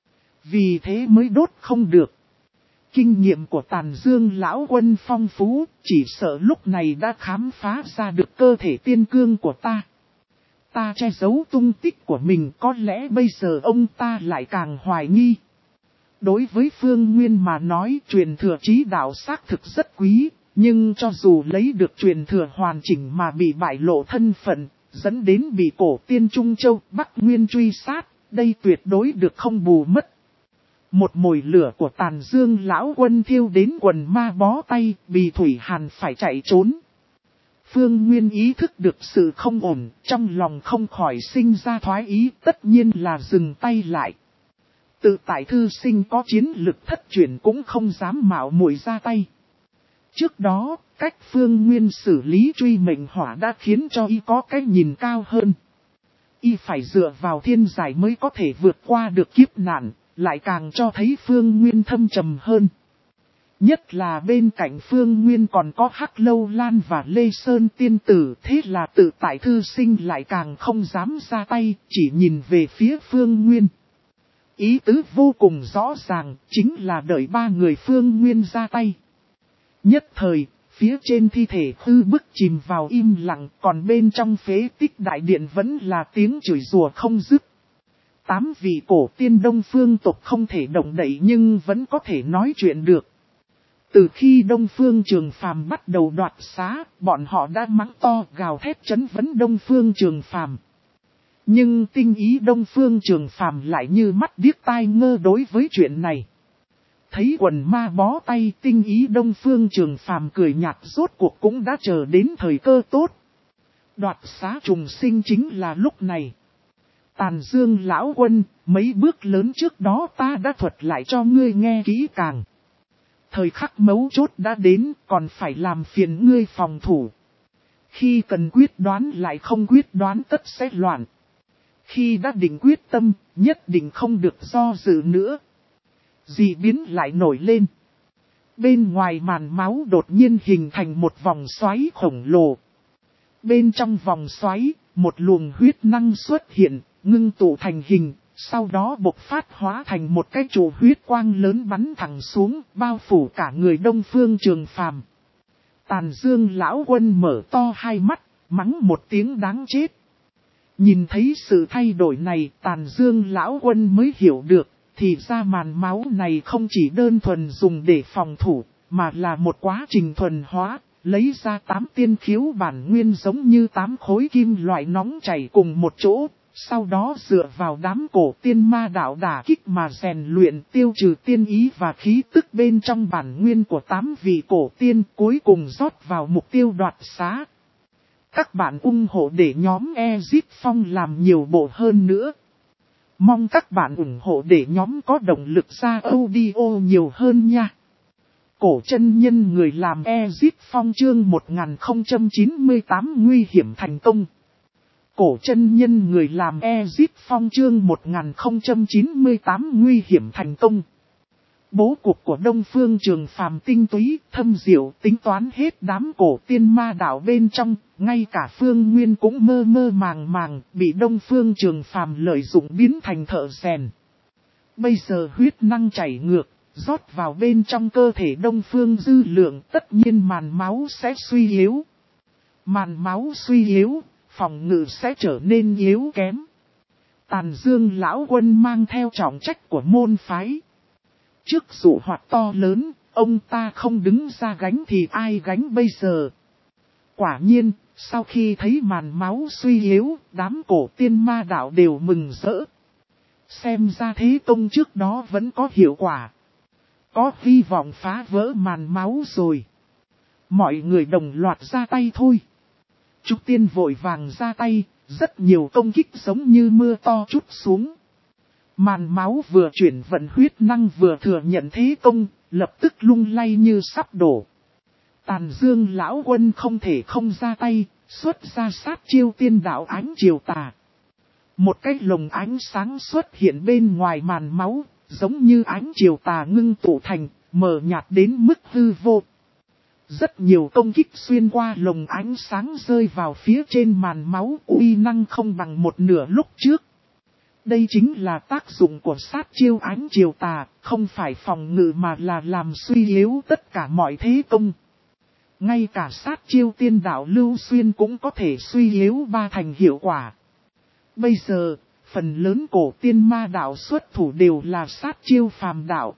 Vì thế mới đốt không được. Kinh nghiệm của Tàn Dương lão quân phong phú, chỉ sợ lúc này đã khám phá ra được cơ thể tiên cương của ta. Ta che giấu tung tích của mình, có lẽ bây giờ ông ta lại càng hoài nghi. Đối với Phương Nguyên mà nói, truyền thừa trí đạo xác thực rất quý, nhưng cho dù lấy được truyền thừa hoàn chỉnh mà bị bại lộ thân phận, dẫn đến bị cổ tiên Trung Châu Bắc Nguyên truy sát, đây tuyệt đối được không bù mất. Một mồi lửa của Tàn Dương lão quân thiêu đến quần ma bó tay, Bì Thủy Hàn phải chạy trốn. Phương Nguyên ý thức được sự không ổn, trong lòng không khỏi sinh ra thoái ý, tất nhiên là dừng tay lại. Tự Tại Thư Sinh có chiến lực thất truyền cũng không dám mạo muội ra tay. Trước đó, cách Phương Nguyên xử lý truy mệnh hỏa đã khiến cho y có cái nhìn cao hơn. Y phải dựa vào thiên giải mới có thể vượt qua được kiếp nạn, lại càng cho thấy Phương Nguyên thâm trầm hơn. Nhất là bên cạnh Phương Nguyên còn có Hắc Lâu Lan và Lê Sơn Tiên Tử, thế là Tự Tại Thư Sinh lại càng không dám ra tay, chỉ nhìn về phía Phương Nguyên. Ý tứ vô cùng rõ ràng, chính là đợi ba người Phương Nguyên ra tay. Nhất thời, phía trên thi thể hư bức chìm vào im lặng, còn bên trong phế tích đại điện vẫn là tiếng chửi rủa không dứt. Tám vị cổ tiên Đông Phương tộc không thể động đậy nhưng vẫn có thể nói chuyện được. Từ khi Đông Phương Trường Phàm bắt đầu đoạt xá, bọn họ đã mắng to gào thét trấn vấn Đông Phương Trường Phàm. Nhưng tinh ý Đông Phương Trường Phàm lại như mắt điếc tai ngơ đối với chuyện này. Thấy quần ma bó tay, tinh ý Đông Phương Trường Phàm cười nhạt, rốt cuộc cũng đã chờ đến thời cơ tốt. Đoạt xá trùng sinh chính là lúc này. Tàn Dương lão quân, mấy bước lớn trước đó ta đã thuật lại cho ngươi nghe kỹ càng. Thời khắc mấu chốt đã đến, còn phải làm phiền ngươi phòng thủ. Khi cần quyết đoán lại không quyết đoán tất sẽ loạn. Khi đã định quyết tâm, nhất định không được do dự nữa. Dị biến lại nổi lên. Bên ngoài màn máu đột nhiên hình thành một vòng xoáy khổng lồ. Bên trong vòng xoáy, một luồng huyết năng xuất hiện, ngưng tụ thành hình, sau đó bộc phát hóa thành một cái trụ huyết quang lớn bắn thẳng xuống, bao phủ cả người Đông Phương Trường Phàm. Tàn Dương lão quân mở to hai mắt, mắng một tiếng đáng chết. Nhìn thấy sự thay đổi này, Tàn Dương lão quân mới hiểu được, thì ra màn máu này không chỉ đơn thuần dùng để phòng thủ, mà là một quá trình thuần hóa, lấy ra tám tiên khiếu bản nguyên giống như tám khối kim loại nóng chảy cùng một chỗ, sau đó dựa vào đám cổ tiên ma đạo đả kích mà rèn luyện tiêu trừ tiên ý và khí tức bên trong bản nguyên của tám vị cổ tiên, cuối cùng rót vào mục tiêu đoạt xá. Các bạn ủng hộ để nhóm Exit Phong làm nhiều bộ hơn nữa. Mong các bạn ủng hộ để nhóm có động lực ra audio nhiều hơn nha. Cổ chân nhân người làm Exit Phong chương một nghìn không trăm chín mươi tám nguy hiểm thành công. Cổ chân nhân người làm Exit Phong chương một nghìn không trăm chín mươi tám nguy hiểm thành công. Bố cục của Đông Phương Trường Phàm tinh túy, thâm diệu, tính toán hết đám cổ tiên ma đạo bên trong, ngay cả Phương Nguyên cũng mơ mơ màng màng, bị Đông Phương Trường Phàm lợi dụng biến thành thợ rèn. Bây giờ huyết năng chảy ngược, rót vào bên trong cơ thể Đông Phương Dư Lượng, tất nhiên màn máu sẽ suy yếu. Màn máu suy yếu, phòng ngự sẽ trở nên yếu kém. Tàn Dương lão quân mang theo trọng trách của môn phái. Trước dụ hoạt to lớn, ông ta không đứng ra gánh thì ai gánh bây giờ? Quả nhiên, sau khi thấy màn máu suy yếu, đám cổ tiên ma đạo đều mừng rỡ. Xem ra thế công trước đó vẫn có hiệu quả. Có hy vọng phá vỡ màn máu rồi. Mọi người đồng loạt ra tay thôi. Trúc Tiên vội vàng ra tay, rất nhiều công kích giống như mưa to trút xuống. Màn máu vừa chuyển vận huyết năng vừa thừa nhận thế công, lập tức lung lay như sắp đổ. Tàn Dương lão quân không thể không ra tay, xuất ra sát chiêu tiên đạo ánh chiều tà. Một cái lồng ánh sáng xuất hiện bên ngoài màn máu, giống như ánh chiều tà ngưng tụ thành, mờ nhạt đến mức hư vô. Rất nhiều công kích xuyên qua lồng ánh sáng rơi vào phía trên màn máu, uy năng không bằng một nửa lúc trước. Đây chính là tác dụng của sát chiêu ánh chiều tà, không phải phòng ngự mà là làm suy yếu tất cả mọi thế công. Ngay cả sát chiêu tiên đạo lưu xuyên cũng có thể suy yếu ba thành hiệu quả. Bây giờ, phần lớn cổ tiên ma đạo xuất thủ đều là sát chiêu phàm đạo.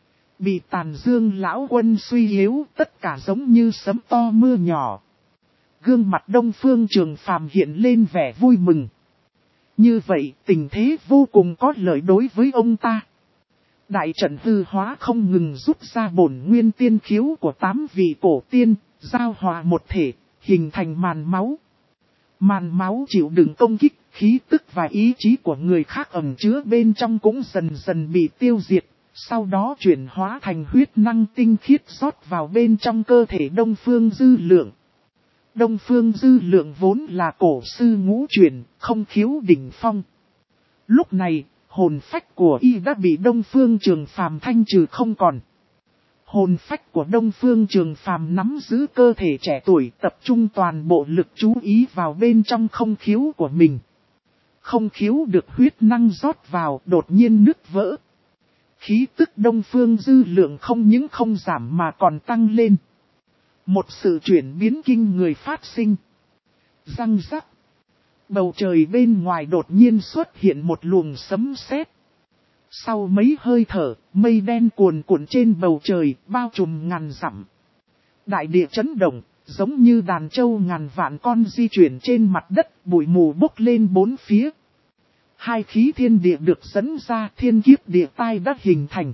Bị Tàn Dương lão quân suy yếu, tất cả giống như sấm to mưa nhỏ. Gương mặt Đông Phương Trường Phàm hiện lên vẻ vui mừng. Như vậy, tình thế vô cùng có lợi đối với ông ta. Đại trận hư hóa không ngừng rút ra bổn nguyên tiên khiếu của tám vị cổ tiên, giao hòa một thể, hình thành màn máu. Màn máu chịu đựng công kích, khí tức và ý chí của người khác ẩn chứa bên trong cũng dần dần bị tiêu diệt, sau đó chuyển hóa thành huyết năng tinh khiết rót vào bên trong cơ thể Đông Phương Dư Lượng. Đông Phương Dư Lượng vốn là cổ sư ngũ truyền, không khiếu đỉnh phong. Lúc này, hồn phách của y đã bị Đông Phương Trường Phàm thanh trừ không còn. Hồn phách của Đông Phương Trường Phàm nắm giữ cơ thể trẻ tuổi, tập trung toàn bộ lực chú ý vào bên trong không khiếu của mình. Không khiếu được huyết năng rót vào, đột nhiên nứt vỡ. Khí tức Đông Phương Dư Lượng không những không giảm mà còn tăng lên. Một sự chuyển biến kinh người phát sinh. Răng rắc. Bầu trời bên ngoài đột nhiên xuất hiện một luồng sấm sét. Sau mấy hơi thở, mây đen cuồn cuộn trên bầu trời, bao trùm ngàn dặm. Đại địa chấn động, giống như đàn trâu ngàn vạn con di chuyển trên mặt đất, bụi mù bốc lên bốn phía. Hai khí thiên địa được dẫn ra, thiên kiếp địa tai đã hình thành.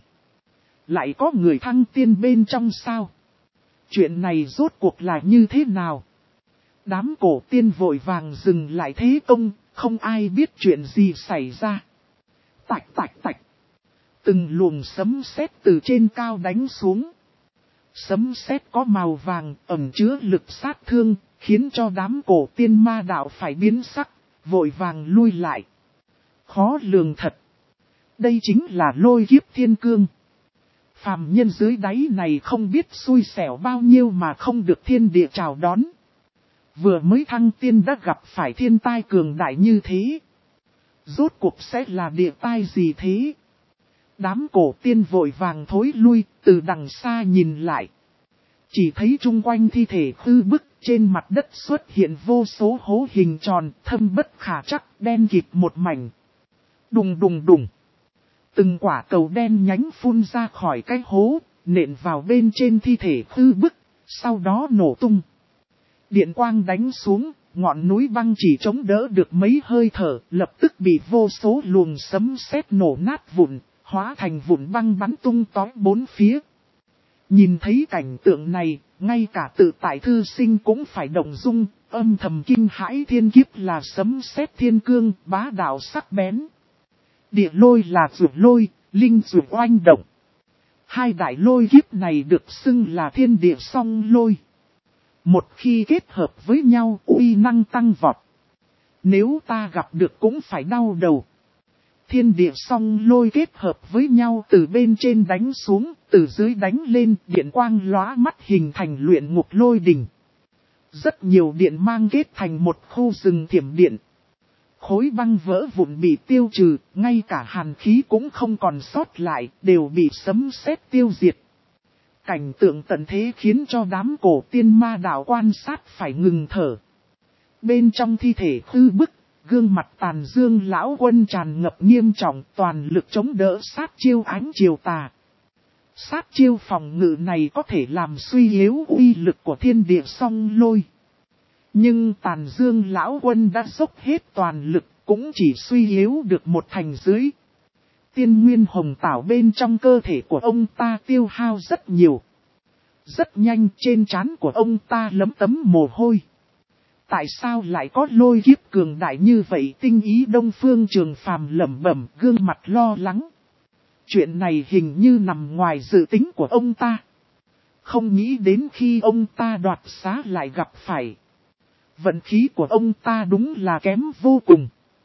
Lại có người thăng tiên bên trong sao? Chuyện này rốt cuộc là như thế nào? Đám cổ tiên vội vàng dừng lại thế công, không ai biết chuyện gì xảy ra. Tạch tạch tạch. Từng luồng sấm sét từ trên cao đánh xuống. Sấm sét có màu vàng ẩn chứa lực sát thương, khiến cho đám cổ tiên ma đạo phải biến sắc, vội vàng lui lại. Khó lường thật. Đây chính là lôi kiếp thiên cương. Phàm nhân dưới đáy này không biết xui xẻo bao nhiêu mà không được thiên địa chào đón. Vừa mới thăng tiên đã gặp phải thiên tai cường đại như thế. Rốt cuộc sẽ là địa tai gì thế? Đám cổ tiên vội vàng thối lui, từ đằng xa nhìn lại. Chỉ thấy chung quanh thi thể hư bức, trên mặt đất xuất hiện vô số hố hình tròn, thâm bất khả trắc, đen kịt một mảnh. Đùng đùng đùng. Từng quả cầu đen nhánh phun ra khỏi cái hố, nện vào bên trên thi thể hư bức, sau đó nổ tung. Điện quang đánh xuống, ngọn núi băng chỉ chống đỡ được mấy hơi thở, lập tức bị vô số luồng sấm sét nổ nát vụn, hóa thành vụn băng bắn tung tói bốn phía. Nhìn thấy cảnh tượng này, ngay cả tự tại thư sinh cũng phải động dung, âm thầm kinh hãi thiên kiếp là sấm sét thiên cương, bá đạo sắc bén. Địa lôi là rượu lôi, linh rượu oanh động. Hai đại lôi kiếp này được xưng là thiên địa song lôi. Một khi kết hợp với nhau uy năng tăng vọt. Nếu ta gặp được cũng phải đau đầu. Thiên địa song lôi kết hợp với nhau từ bên trên đánh xuống, từ dưới đánh lên, điện quang lóa mắt hình thành luyện ngục lôi đỉnh. Rất nhiều điện mang kết thành một khu rừng thiểm điện. Khối băng vỡ vụn bị tiêu trừ, ngay cả hàn khí cũng không còn sót lại, đều bị sấm sét tiêu diệt. Cảnh tượng tận thế khiến cho đám cổ tiên ma đạo quan sát phải ngừng thở. Bên trong thi thể hư bức, gương mặt Tàn Dương lão quân tràn ngập nghiêm trọng, toàn lực chống đỡ sát chiêu ánh chiều tà. Sát chiêu phòng ngự này có thể làm suy yếu uy lực của thiên địa song lôi. Nhưng Tàn Dương lão quân đã dốc hết toàn lực, cũng chỉ suy yếu được một thành dưới. Tiên nguyên hồng tảo bên trong cơ thể của ông ta tiêu hao rất nhiều. Rất nhanh trên trán của ông ta lấm tấm mồ hôi. Tại sao lại có lôi kiếp cường đại như vậy? Tinh ý Đông Phương Trường Phàm lẩm bẩm, gương mặt lo lắng. Chuyện này hình như nằm ngoài dự tính của ông ta. Không nghĩ đến khi ông ta đoạt xá lại gặp phải. Vận khí của ông ta đúng là kém vô cùng.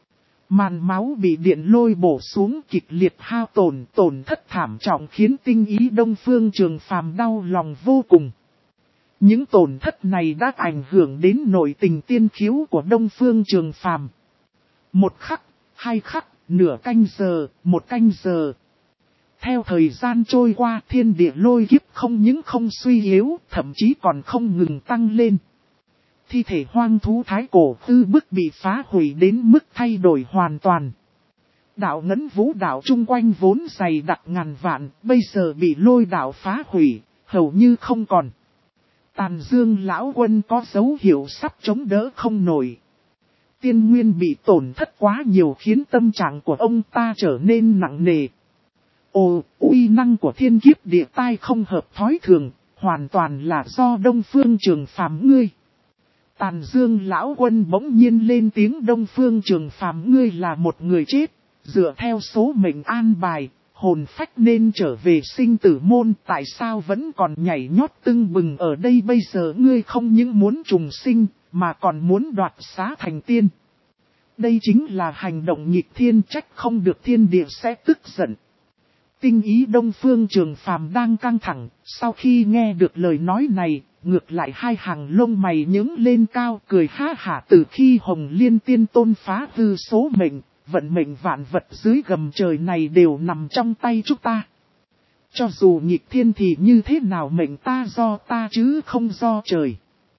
Màn máu bị điện lôi bổ xuống kịch liệt hao tổn, tổn thất thảm trọng khiến tinh ý Đông Phương Trường Phàm đau lòng vô cùng. Những tổn thất này đã ảnh hưởng đến nội tình tiên khiếu của Đông Phương Trường Phàm. Một khắc, hai khắc, nửa canh giờ, một canh giờ. Theo thời gian trôi qua, thiên địa lôi kiếp không những không suy yếu, thậm chí còn không ngừng tăng lên. Thi thể hoang thú thái cổ tư bức bị phá hủy đến mức thay đổi hoàn toàn. Đạo ngấn vũ đạo chung quanh vốn dày đặc ngàn vạn, bây giờ bị lôi đạo phá hủy, hầu như không còn. Tàn Dương lão quân có dấu hiệu sắp chống đỡ không nổi. Tiên nguyên bị tổn thất quá nhiều khiến tâm trạng của ông ta trở nên nặng nề. Ồ, uy năng của thiên kiếp địa tai không hợp thói thường, hoàn toàn là do Đông Phương Trường Phàm ngươi. Tàn Dương lão quân bỗng nhiên lên tiếng, Đông Phương Trường Phàm ngươi là một người chết, dựa theo số mệnh an bài, hồn phách nên trở về sinh tử môn, tại sao vẫn còn nhảy nhót tưng bừng ở đây? Bây giờ ngươi không những muốn trùng sinh, mà còn muốn đoạt xá thành tiên. Đây chính là hành động nghịch thiên, trách không được thiên địa sẽ tức giận. Tinh ý Đông Phương Trường Phàm đang căng thẳng, sau khi nghe được lời nói này, ngược lại hai hàng lông mày nhướng lên cao, cười ha hả. Từ khi Hồng Liên Tiên Tôn phá hư số mệnh, vận mệnh vạn vật dưới gầm trời này đều nằm trong tay chúng ta. Cho dù nghịch thiên thì như thế nào, mệnh ta do ta chứ không do trời.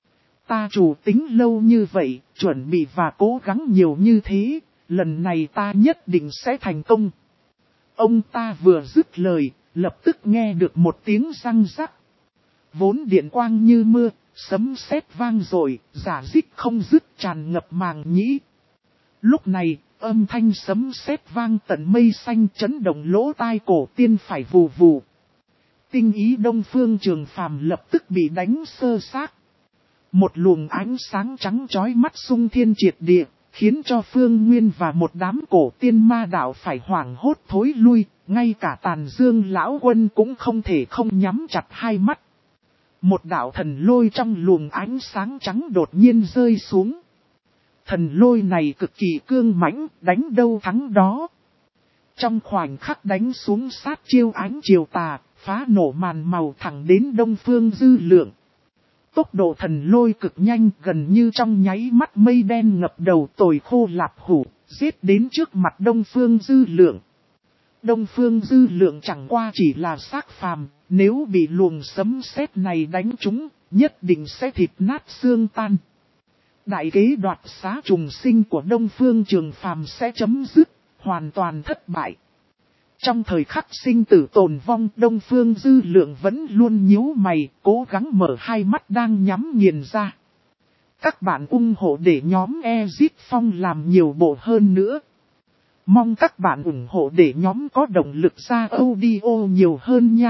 Ta chủ tính lâu như vậy, chuẩn bị và cố gắng nhiều như thế, lần này ta nhất định sẽ thành công. Ông ta vừa dứt lời, lập tức nghe được một tiếng răng rắc. Vốn điện quang như mưa, sấm sét vang rồi, giả dích không dứt tràn ngập màng nhĩ. Lúc này, âm thanh sấm sét vang tận mây xanh chấn động lỗ tai Cổ Tiên phải vù vù. Tinh ý Đông Phương Trường Phàm lập tức bị đánh sơ xác. Một luồng ánh sáng trắng chói mắt xung thiên triệt địa, khiến cho Phương Nguyên và một đám cổ tiên ma đạo phải hoảng hốt thối lui, ngay cả Tàn Dương lão quân cũng không thể không nhắm chặt hai mắt. Một đạo thần lôi trong luồng ánh sáng trắng đột nhiên rơi xuống. Thần lôi này cực kỳ cương mãnh, đánh đâu thắng đó. Trong khoảnh khắc đánh xuống sát chiêu ánh chiều tà, phá nổ màn màu thẳng đến Đông Phương Dư Lượng. Tốc độ thần lôi cực nhanh, gần như trong nháy mắt mây đen ngập đầu tồi khô lạp hủ, giết đến trước mặt Đông Phương Dư Lượng. Đông Phương Dư Lượng chẳng qua chỉ là xác phàm, nếu bị luồng sấm sét này đánh trúng, nhất định sẽ thịt nát xương tan. Đại kế đoạt xá trùng sinh của Đông Phương Trường Phàm sẽ chấm dứt, hoàn toàn thất bại. Trong thời khắc sinh tử tồn vong, Đông Phương Dư Lượng vẫn luôn nhíu mày, cố gắng mở hai mắt đang nhắm nghiền ra. Các bạn ủng hộ để nhóm Exit Phong làm nhiều bộ hơn nữa. Mong các bạn ủng hộ để nhóm có động lực ra audio nhiều hơn nha.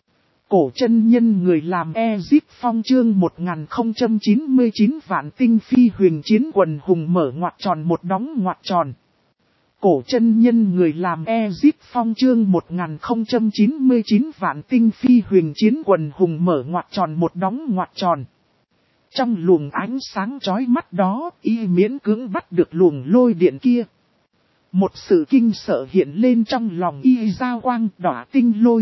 Cổ chân nhân người làm Exit Phong chương một nghìn không trăm chín mươi chín Vạn Tinh Phi Huyền Chiến Quần Hùng mở ngoặc tròn một đóng ngoặc tròn. Cổ chân nhân người làm Exit Phong chương một nghìn không trăm chín mươi chín Vạn Tinh Phi Huyền Chiến Quần Hùng mở ngoặc tròn một đóng ngoặc tròn. Trong luồng ánh sáng chói mắt đó, y miễn cưỡng bắt được luồng lôi điện kia. Một sự kinh sợ hiện lên trong lòng y, giao quang đỏ tinh lôi.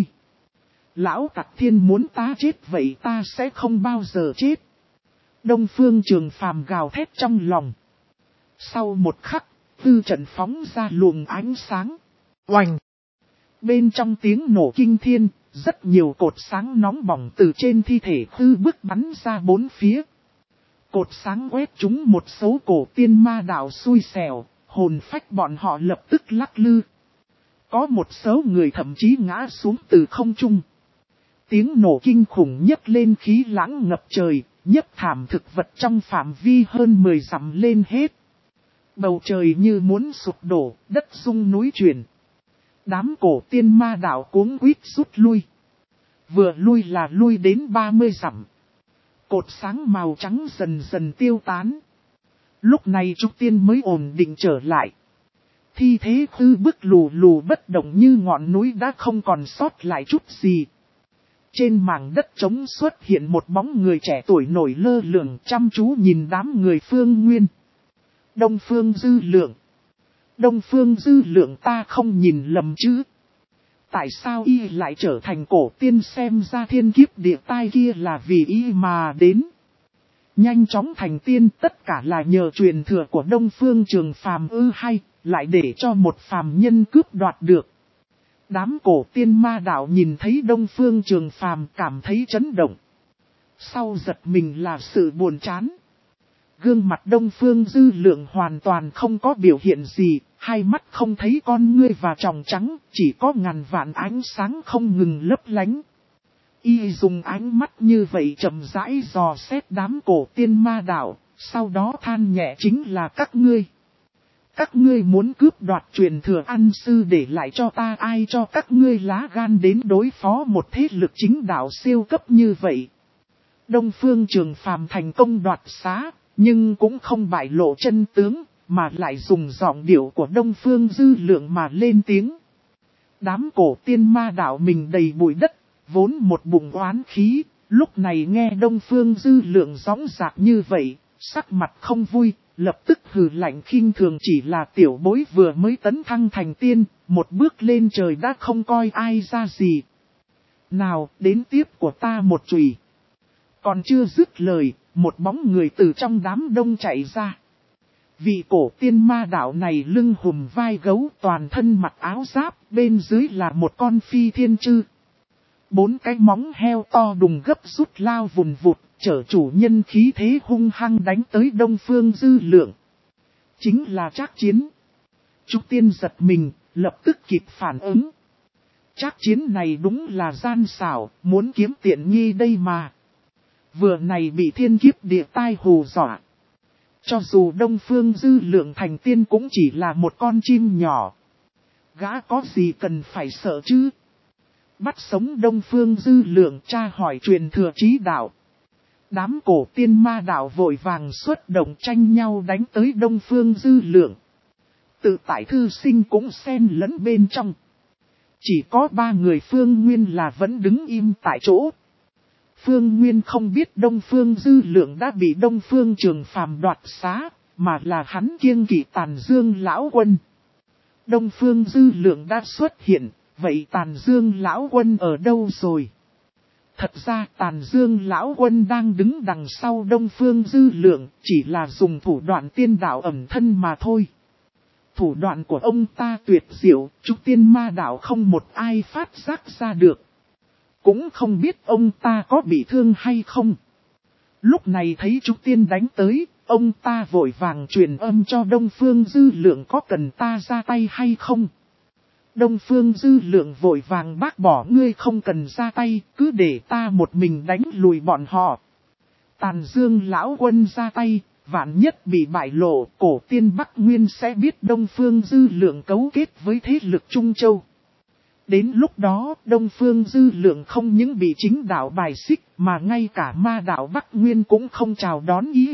Lão Tặc Thiên muốn ta chết vậy ta sẽ không bao giờ chết. Đông Phương Trường Phàm gào thét trong lòng. Sau một khắc, tư trận phóng ra luồng ánh sáng. Oành! Bên trong tiếng nổ kinh thiên, rất nhiều cột sáng nóng bỏng từ trên thi thể tư bức bắn ra bốn phía. Cột sáng quét trúng một số cổ tiên ma đạo xui xẻo, hồn phách bọn họ lập tức lắc lư. Có một số người thậm chí ngã xuống từ không trung. Tiếng nổ kinh khủng nhấc lên khí lãng ngập trời, nhấc thảm thực vật trong phạm vi hơn mười dặm lên hết. Bầu trời như muốn sụp đổ, đất rung núi chuyển. Đám cổ tiên ma đạo cuống quýt rút lui. Vừa lui là lui đến ba mươi dặm. Cột sáng màu trắng dần dần tiêu tán. Lúc này Trúc Tiên mới ổn định trở lại. Thi thế tư bức lù lù bất động như ngọn núi đã không còn sót lại chút gì. Trên mảng đất trống xuất hiện một bóng người trẻ tuổi nổi lơ lửng chăm chú nhìn đám người Phương Nguyên. Đông Phương Dư Lượng. Đông Phương Dư Lượng ta không nhìn lầm chứ. Tại sao y lại trở thành cổ tiên, xem ra thiên kiếp địa tai kia là vì y mà đến. Nhanh chóng thành tiên tất cả là nhờ truyền thừa của Đông Phương Trường Phàm ư hay, lại để cho một phàm nhân cướp đoạt được. Đám cổ tiên ma đạo nhìn thấy Đông Phương Trường Phàm cảm thấy chấn động. Sau giật mình là sự buồn chán. Gương mặt Đông Phương Dư Lượng hoàn toàn không có biểu hiện gì, hai mắt không thấy con ngươi và tròng trắng, chỉ có ngàn vạn ánh sáng không ngừng lấp lánh. Y dùng ánh mắt như vậy chậm rãi dò xét đám cổ tiên ma đạo, sau đó than nhẹ chính là các ngươi. Các ngươi muốn cướp đoạt truyền thừa An Sư để lại cho ta, ai cho các ngươi lá gan đến đối phó một thế lực chính đạo siêu cấp như vậy. Đông Phương Trường Phàm thành công đoạt xá, nhưng cũng không bại lộ chân tướng, mà lại dùng giọng điệu của Đông Phương Dư Lượng mà lên tiếng. Đám cổ tiên ma đạo mình đầy bụi đất, vốn một bụng oán khí, lúc này nghe Đông Phương Dư Lượng gióng dạc như vậy, sắc mặt không vui, lập tức hừ lạnh khinh thường, chỉ là tiểu bối vừa mới tấn thăng thành tiên, một bước lên trời đã không coi ai ra gì. Nào, đến tiếp của ta một chùy. Còn chưa dứt lời, một bóng người từ trong đám đông chạy ra. Vị cổ tiên ma đạo này lưng hùm vai gấu, toàn thân mặc áo giáp, bên dưới là một con phi thiên chư. Bốn cái móng heo to đùng gấp rút lao vùn vụt, chở chủ nhân khí thế hung hăng đánh tới Đông Phương Dư Lượng. Chính là Trác Chiến. Trúc Tiên giật mình, lập tức kịp phản ứng. Trác Chiến này đúng là gian xảo, muốn kiếm tiện nghi đây mà. Vừa này bị thiên kiếp địa tai hù dọa. Cho dù Đông Phương Dư Lượng thành tiên cũng chỉ là một con chim nhỏ. Gã có gì cần phải sợ chứ? Bắt sống Đông Phương Dư Lượng, tra hỏi truyền thừa trí đạo. Đám cổ tiên ma đạo vội vàng xuất động tranh nhau đánh tới Đông Phương Dư Lượng. Tự tại thư sinh cũng xen lẫn bên trong. Chỉ có ba người Phương Nguyên là vẫn đứng im tại chỗ. Phương Nguyên không biết Đông Phương Dư Lượng đã bị Đông Phương Trường Phàm đoạt xá, mà là hắn kiêng kỵ Tàn Dương Lão Quân. Đông Phương Dư Lượng đã xuất hiện, vậy Tàn Dương Lão Quân ở đâu rồi? Thật ra Tàn Dương Lão Quân đang đứng đằng sau Đông Phương Dư Lượng, chỉ là dùng thủ đoạn tiên đạo ẩn thân mà thôi. Thủ đoạn của ông ta tuyệt diệu, Trúc Tiên ma đạo không một ai phát giác ra được. Cũng không biết ông ta có bị thương hay không. Lúc này thấy Trúc Tiên đánh tới, ông ta vội vàng truyền âm cho Đông Phương Dư Lượng có cần ta ra tay hay không. Đông Phương Dư Lượng vội vàng bác bỏ, ngươi không cần ra tay, cứ để ta một mình đánh lùi bọn họ. Tàn Dương Lão Quân ra tay, vạn nhất bị bại lộ, cổ tiên Bắc Nguyên sẽ biết Đông Phương Dư Lượng cấu kết với thế lực Trung Châu. Đến lúc đó, Đông Phương Dư Lượng không những bị chính đạo bài xích, mà ngay cả ma đạo Bắc Nguyên cũng không chào đón ý.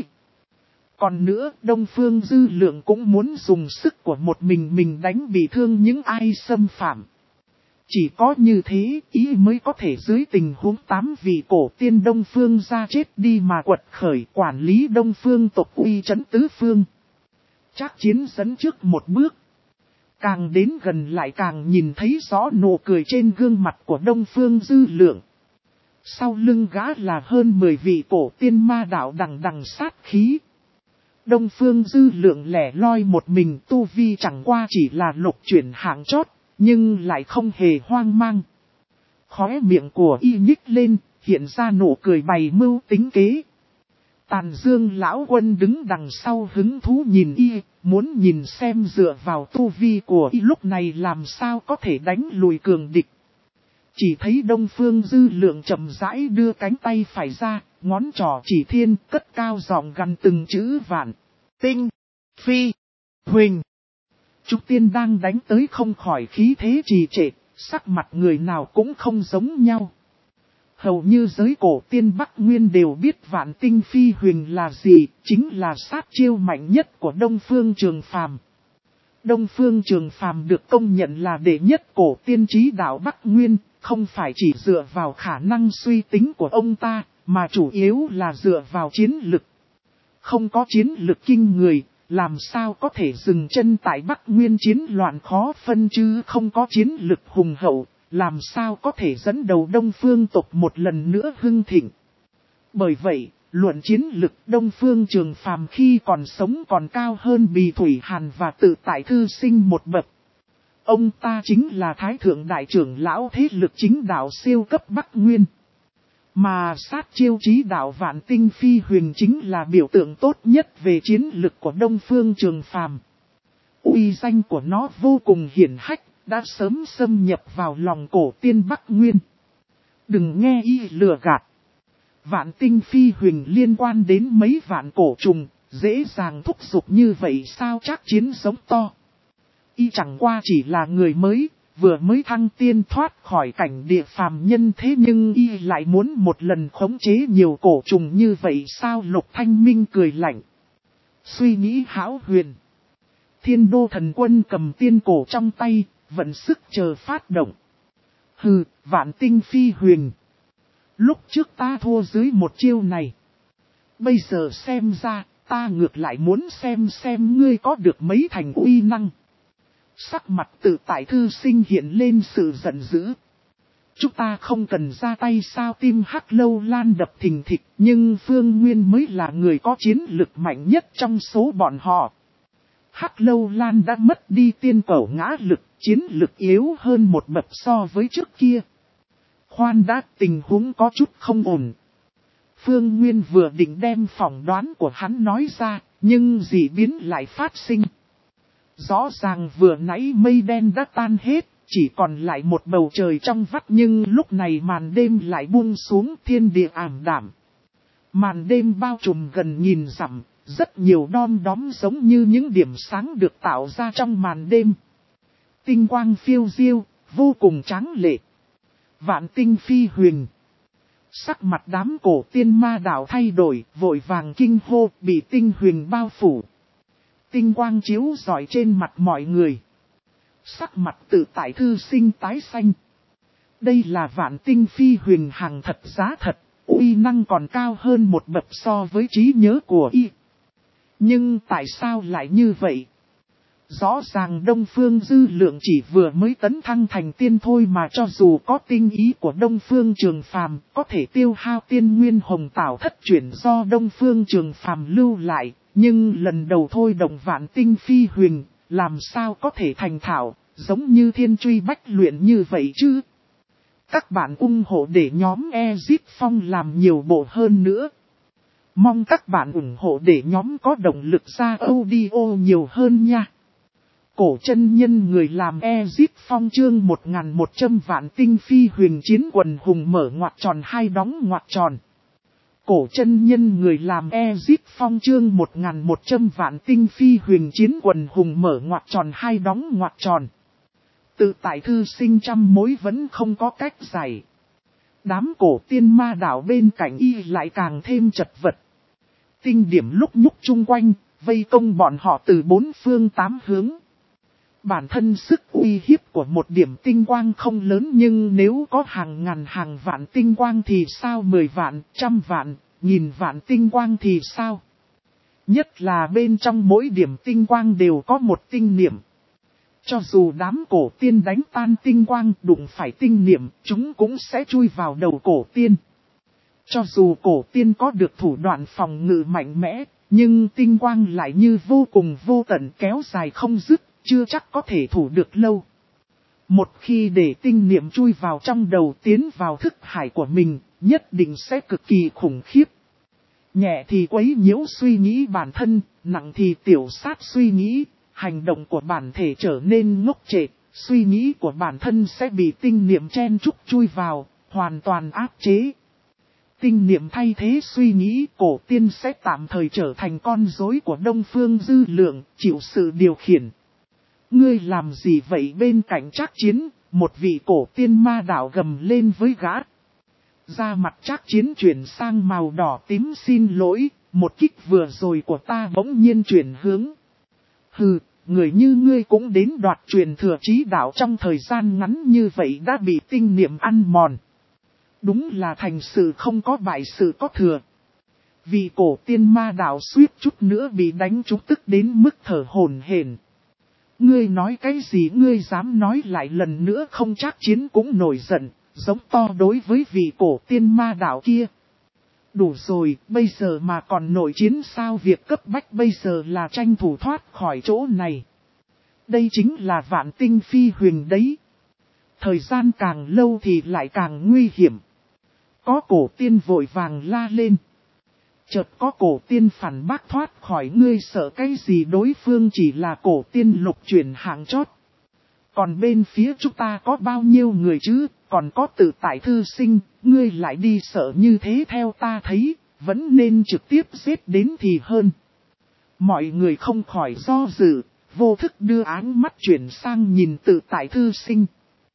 Còn nữa, Đông Phương Dư Lượng cũng muốn dùng sức của một mình mình đánh bị thương những ai xâm phạm. Chỉ có như thế, ý mới có thể dưới tình huống tám vị cổ tiên Đông Phương ra chết đi mà quật khởi quản lý Đông Phương tộc uy trấn tứ phương. Trác Chiến dẫn trước một bước. Càng đến gần lại càng nhìn thấy rõ nụ cười trên gương mặt của Đông Phương Dư Lượng. Sau lưng gã là hơn mười vị cổ tiên ma đạo đằng đằng sát khí. Đông Phương Dư Lượng lẻ loi một mình, tu vi chẳng qua chỉ là lục chuyển hạng chót, nhưng lại không hề hoang mang. Khóe miệng của y nhích lên, hiện ra nụ cười bày mưu tính kế. Tàn Dương Lão Quân đứng đằng sau hứng thú nhìn y, muốn nhìn xem dựa vào tu vi của y lúc này làm sao có thể đánh lùi cường địch. Chỉ thấy Đông Phương Dư Lượng chậm rãi đưa cánh tay phải ra, ngón trỏ chỉ thiên, cất cao giọng gằn từng chữ vạn. Tinh, phi, huỳnh. Trúc Tiên đang đánh tới không khỏi khí thế trì trệ, sắc mặt người nào cũng không giống nhau. Hầu như giới cổ tiên Bắc Nguyên đều biết vạn tinh phi huỳnh là gì, chính là sát chiêu mạnh nhất của Đông Phương Trường Phàm. Đông Phương Trường Phàm được công nhận là đệ nhất cổ tiên trí đạo Bắc Nguyên, không phải chỉ dựa vào khả năng suy tính của ông ta, mà chủ yếu là dựa vào chiến lực. Không có chiến lực kinh người, làm sao có thể dừng chân tại Bắc Nguyên chiến loạn khó phân chứ, không có chiến lực hùng hậu, làm sao có thể dẫn đầu Đông Phương tộc một lần nữa hưng thịnh. Bởi vậy, luận chiến lực Đông Phương Trường Phàm khi còn sống còn cao hơn Bì Thủy Hàn và Tự Tại Thư Sinh một bậc. Ông ta chính là Thái Thượng Đại trưởng lão thế lực chính đạo siêu cấp Bắc Nguyên. Mà sát chiêu trí đạo vạn tinh phi huyền chính là biểu tượng tốt nhất về chiến lực của Đông Phương Trường Phàm. Uy danh của nó vô cùng hiển hách, đã sớm xâm nhập vào lòng cổ tiên Bắc Nguyên. Đừng nghe y lừa gạt. Vạn tinh phi huyền liên quan đến mấy vạn cổ trùng, dễ dàng thúc giục như vậy sao Trác Chiến sống to. Y chẳng qua chỉ là người mới, vừa mới thăng tiên thoát khỏi cảnh địa phàm nhân, thế nhưng y lại muốn một lần khống chế nhiều cổ trùng như vậy sao? Lục Thanh Minh cười lạnh. Suy nghĩ hão huyền. Thiên Đô Thần Quân cầm tiên cổ trong tay, vận sức chờ phát động. Hừ, vạn tinh phi huyền. Lúc trước ta thua dưới một chiêu này. Bây giờ xem ra, ta ngược lại muốn xem xem ngươi có được mấy thành uy năng. Sắc mặt Tự Tại Thư Sinh hiện lên sự giận dữ. Chúng ta không cần ra tay sao? Tim Hắc Lâu Lan đập thình thịch, nhưng Phương Nguyên mới là người có chiến lực mạnh nhất trong số bọn họ. Hắc Lâu Lan đã mất đi tiên cẩu ngã lực, chiến lực yếu hơn một bậc so với trước kia. Khoan đã, tình huống có chút không ổn. Phương Nguyên vừa định đem phỏng đoán của hắn nói ra, nhưng dị biến lại phát sinh. Rõ ràng vừa nãy mây đen đã tan hết, chỉ còn lại một bầu trời trong vắt, nhưng lúc này màn đêm lại buông xuống, thiên địa ảm đạm. Màn đêm bao trùm gần nghìn dặm, rất nhiều đom đóm giống như những điểm sáng được tạo ra trong màn đêm. Tinh quang phiêu diêu, vô cùng tráng lệ. Vạn tinh phi huyền. Sắc mặt đám cổ tiên ma đạo thay đổi, vội vàng kinh hô, bị tinh huyền bao phủ. Tinh quang chiếu rọi trên mặt mọi người. Sắc mặt tự tại thư sinh tái xanh. Đây là vạn tinh phi huyền hàng thật giá thật, uy năng còn cao hơn một bậc so với trí nhớ của y. Nhưng tại sao lại như vậy? Rõ ràng Đông Phương Dư Lượng chỉ vừa mới tấn thăng thành tiên thôi, mà cho dù có tinh ý của Đông Phương Trường Phàm, có thể tiêu hao tiên nguyên hồng tảo thất chuyển do Đông Phương Trường Phàm lưu lại, nhưng lần đầu thôi động vạn tinh phi huyền, làm sao có thể thành thạo, giống như thiên truy bách luyện như vậy chứ? Các bạn ủng hộ để nhóm Ezip Phong làm nhiều bộ hơn nữa. Mong các bạn ủng hộ để nhóm có động lực ra audio nhiều hơn nha. Cổ chân nhân người làm Ezip Phong chương một nghìn một trăm vạn tinh phi huyền chiến quần hùng mở ngoặc tròn hai đóng ngoặc tròn. Cổ chân nhân người làm Ezip Phong chương một nghìn một trăm vạn tinh phi huyền chiến quần hùng mở ngoặc tròn hai đóng ngoặc tròn. Tự tại thư sinh trăm mối vẫn không có cách giải. Đám cổ tiên ma đảo bên cạnh y lại càng thêm chật vật. Tinh điểm lúc nhúc chung quanh, vây công bọn họ từ bốn phương tám hướng. Bản thân sức uy hiếp của một điểm tinh quang không lớn, nhưng nếu có hàng ngàn hàng vạn tinh quang thì sao, mười vạn, trăm vạn, nghìn vạn tinh quang thì sao? Nhất là bên trong mỗi điểm tinh quang đều có một tinh niệm. Cho dù đám cổ tiên đánh tan tinh quang đụng phải tinh niệm, chúng cũng sẽ chui vào đầu cổ tiên. Cho dù cổ tiên có được thủ đoạn phòng ngự mạnh mẽ, nhưng tinh quang lại như vô cùng vô tận kéo dài không dứt, chưa chắc có thể thủ được lâu. Một khi để tinh niệm chui vào trong đầu, tiến vào thức hải của mình, nhất định sẽ cực kỳ khủng khiếp. Nhẹ thì quấy nhiễu suy nghĩ bản thân, nặng thì tiểu sát suy nghĩ, hành động của bản thể trở nên ngốc trệ, suy nghĩ của bản thân sẽ bị tinh niệm chen chúc chui vào, hoàn toàn áp chế. Tinh niệm thay thế suy nghĩ, cổ tiên sẽ tạm thời trở thành con rối của Đông Phương Dư Lượng, chịu sự điều khiển. Ngươi làm gì vậy? Bên cạnh Trác Chiến, một vị cổ tiên ma đạo gầm lên với gã. Da mặt Trác Chiến chuyển sang màu đỏ tím, xin lỗi, một kích vừa rồi của ta bỗng nhiên chuyển hướng. Hừ, người như ngươi cũng đến đoạt truyền thừa chí đạo trong thời gian ngắn như vậy đã bị tinh niệm ăn mòn. Đúng là thành sự không có bại sự có thừa. Vì cổ tiên ma đạo suýt chút nữa bị đánh trúng tức đến mức thở hổn hển. Ngươi nói cái gì? Ngươi dám nói lại lần nữa không? Trác Chiến cũng nổi giận, giống to đối với vị cổ tiên ma đạo kia. Đủ rồi, bây giờ mà còn nội chiến sao? Việc cấp bách bây giờ là tranh thủ thoát khỏi chỗ này. Đây chính là vạn tinh phi huyền đấy. Thời gian càng lâu thì lại càng nguy hiểm. Có cổ tiên vội vàng la lên. Chợt có cổ tiên phản bác thoát khỏi. Ngươi sợ cái gì? Đối phương chỉ là cổ tiên lục chuyển hạng chót. Còn bên phía chúng ta có bao nhiêu người chứ? Còn có tự tại thư sinh, ngươi lại đi sợ như thế? Theo ta thấy, vẫn nên trực tiếp giết đến thì hơn. Mọi người không khỏi do dự, vô thức đưa áng mắt chuyển sang nhìn tự tại thư sinh.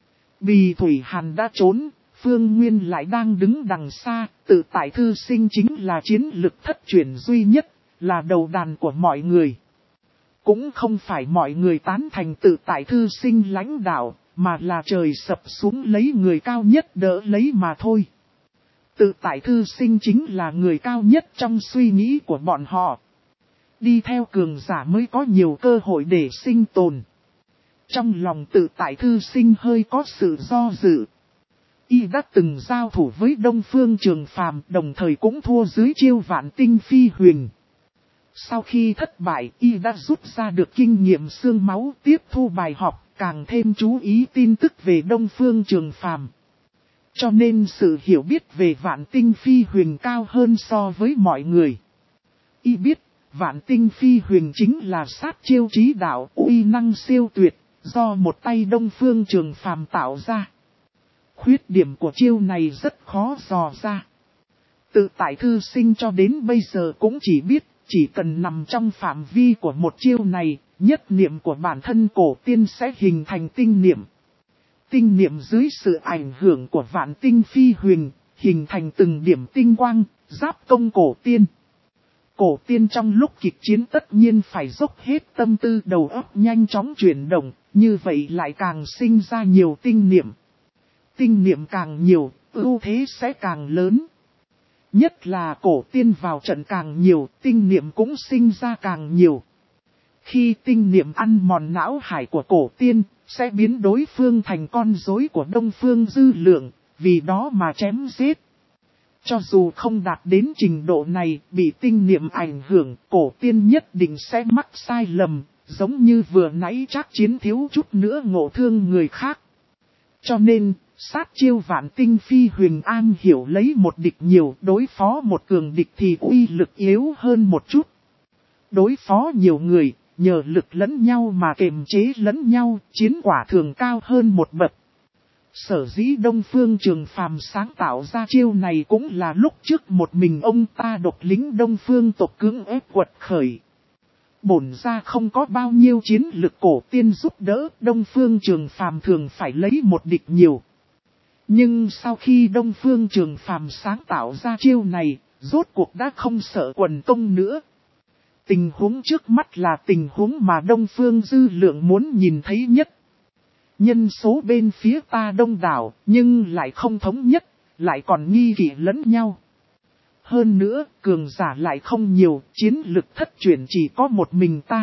Bì Thủy Hàn đã trốn, Phương Nguyên lại đang đứng đằng xa, tự tại thư sinh chính là chiến lực thất chuyển duy nhất, là đầu đàn của mọi người. Cũng không phải mọi người tán thành tự tại thư sinh lãnh đạo, mà là trời sập xuống lấy người cao nhất đỡ lấy mà thôi. Tự tại thư sinh chính là người cao nhất trong suy nghĩ của bọn họ. Đi theo cường giả mới có nhiều cơ hội để sinh tồn. Trong lòng tự tại thư sinh hơi có sự do dự. Y đã từng giao thủ với Đông Phương Trường Phàm, đồng thời cũng thua dưới chiêu vạn tinh phi huyền. Sau khi thất bại, Y đã rút ra được kinh nghiệm xương máu, tiếp thu bài học, càng thêm chú ý tin tức về Đông Phương Trường Phàm. Cho nên sự hiểu biết về vạn tinh phi huyền cao hơn so với mọi người. Y biết, vạn tinh phi huyền chính là sát chiêu trí đạo uy năng siêu tuyệt, do một tay Đông Phương Trường Phàm tạo ra. Khuyết điểm của chiêu này rất khó dò ra. Tự tại thư sinh cho đến bây giờ cũng chỉ biết, chỉ cần nằm trong phạm vi của một chiêu này, nhất niệm của bản thân cổ tiên sẽ hình thành tinh niệm. Tinh niệm dưới sự ảnh hưởng của vạn tinh phi huyền, hình thành từng điểm tinh quang, giáp công cổ tiên. Cổ tiên trong lúc kịch chiến tất nhiên phải dốc hết tâm tư đầu óc nhanh chóng chuyển động, như vậy lại càng sinh ra nhiều tinh niệm. Tinh niệm càng nhiều, ưu thế sẽ càng lớn. Nhất là cổ tiên vào trận càng nhiều, tinh niệm cũng sinh ra càng nhiều. Khi tinh niệm ăn mòn não hải của cổ tiên, sẽ biến đối phương thành con rối của Đông Phương Dư Lượng, vì đó mà chém giết. Cho dù không đạt đến trình độ này, bị tinh niệm ảnh hưởng, cổ tiên nhất định sẽ mắc sai lầm, giống như vừa nãy chắc chiến thiếu chút nữa ngộ thương người khác. Cho nên, sát chiêu vạn tinh phi huyền an hiểu lấy một địch nhiều, đối phó một cường địch thì uy lực yếu hơn một chút. Đối phó nhiều người, nhờ lực lẫn nhau mà kềm chế lẫn nhau, chiến quả thường cao hơn một bậc. Sở dĩ Đông Phương Trường Phàm sáng tạo ra chiêu này cũng là lúc trước một mình ông ta độc lính Đông Phương tộc cưỡng ép quật khởi. Bổn ra không có bao nhiêu chiến lực cổ tiên giúp đỡ, Đông Phương Trường Phàm thường phải lấy một địch nhiều. Nhưng sau khi Đông Phương Trường Phàm sáng tạo ra chiêu này, rốt cuộc đã không sợ quần công nữa. Tình huống trước mắt là tình huống mà Đông Phương Dư Lượng muốn nhìn thấy nhất. Nhân số bên phía ta đông đảo, nhưng lại không thống nhất, lại còn nghi kỵ lẫn nhau. Hơn nữa, cường giả lại không nhiều, chiến lực thất truyền chỉ có một mình ta.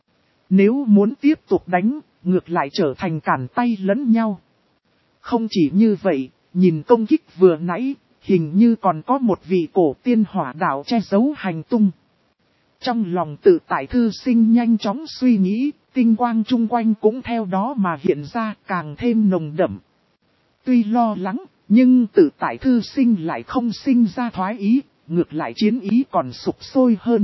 Nếu muốn tiếp tục đánh, ngược lại trở thành cản tay lẫn nhau. Không chỉ như vậy, nhìn công kích vừa nãy, hình như còn có một vị cổ tiên hỏa đạo che giấu hành tung. Trong lòng tự tại thư sinh nhanh chóng suy nghĩ, tinh quang chung quanh cũng theo đó mà hiện ra càng thêm nồng đậm. Tuy lo lắng, nhưng tự tại thư sinh lại không sinh ra thoái ý, ngược lại chiến ý còn sục sôi hơn.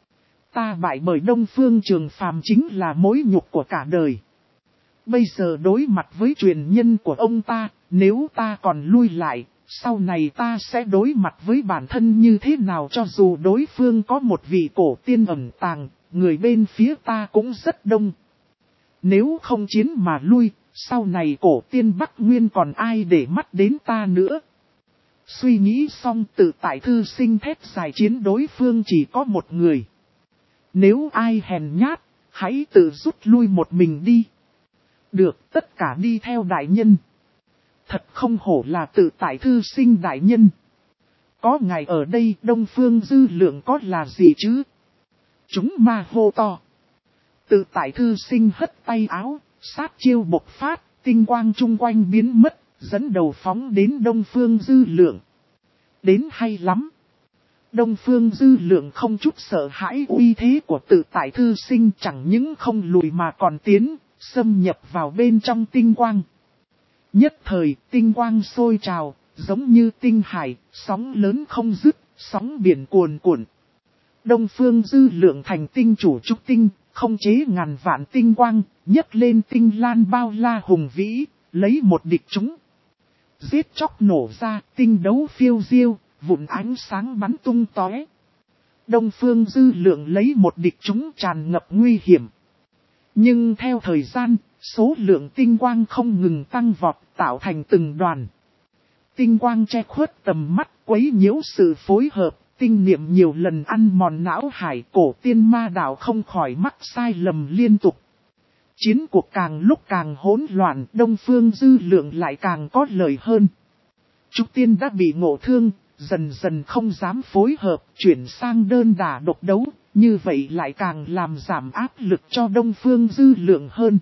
Ta bại bởi Đông Phương Trường Phàm chính là mối nhục của cả đời. Bây giờ đối mặt với truyền nhân của ông ta, nếu ta còn lui lại, sau này ta sẽ đối mặt với bản thân như thế nào cho dù đối phương có một vị cổ tiên ẩn tàng, người bên phía ta cũng rất đông. Nếu không chiến mà lui, sau này cổ tiên Bắc Nguyên còn ai để mắt đến ta nữa. Suy nghĩ xong tự tại thư sinh thét giải chiến đối phương chỉ có một người. Nếu ai hèn nhát, hãy tự rút lui một mình đi. Được, tất cả đi theo đại nhân. Thật không hổ là tự tại thư sinh đại nhân. Có ngài ở đây Đông Phương Dư Lượng có là gì chứ? Chúng ma hô to. Tự tại thư sinh hất tay áo, sát chiêu bộc phát, tinh quang chung quanh biến mất, dẫn đầu phóng đến Đông Phương Dư Lượng. Đến hay lắm. Đông Phương Dư Lượng không chút sợ hãi uy thế của tự tại thư sinh, chẳng những không lùi mà còn tiến, xâm nhập vào bên trong tinh quang. Nhất thời tinh quang sôi trào, giống như tinh hải, sóng lớn không dứt, sóng biển cuồn cuộn. Đông Phương Dư Lượng thành tinh chủ trúc tinh, không chế ngàn vạn tinh quang, nhấc lên tinh lan bao la hùng vĩ, lấy một địch chúng. Giết chóc nổ ra, tinh đấu phiêu diêu, vụn ánh sáng bắn tung tóe. Đông Phương Dư Lượng lấy một địch chúng tràn ngập nguy hiểm. Nhưng theo thời gian, số lượng tinh quang không ngừng tăng vọt, tạo thành từng đoàn. Tinh quang che khuất tầm mắt, quấy nhiễu sự phối hợp, tinh niệm nhiều lần ăn mòn não hải, cổ tiên ma đạo không khỏi mắc sai lầm liên tục. Chiến cuộc càng lúc càng hỗn loạn, Đông Phương Dư Lượng lại càng có lợi hơn. Trúc Tiên đã bị ngộ thương, dần dần không dám phối hợp, chuyển sang đơn đả độc đấu, như vậy lại càng làm giảm áp lực cho Đông Phương Dư Lượng hơn.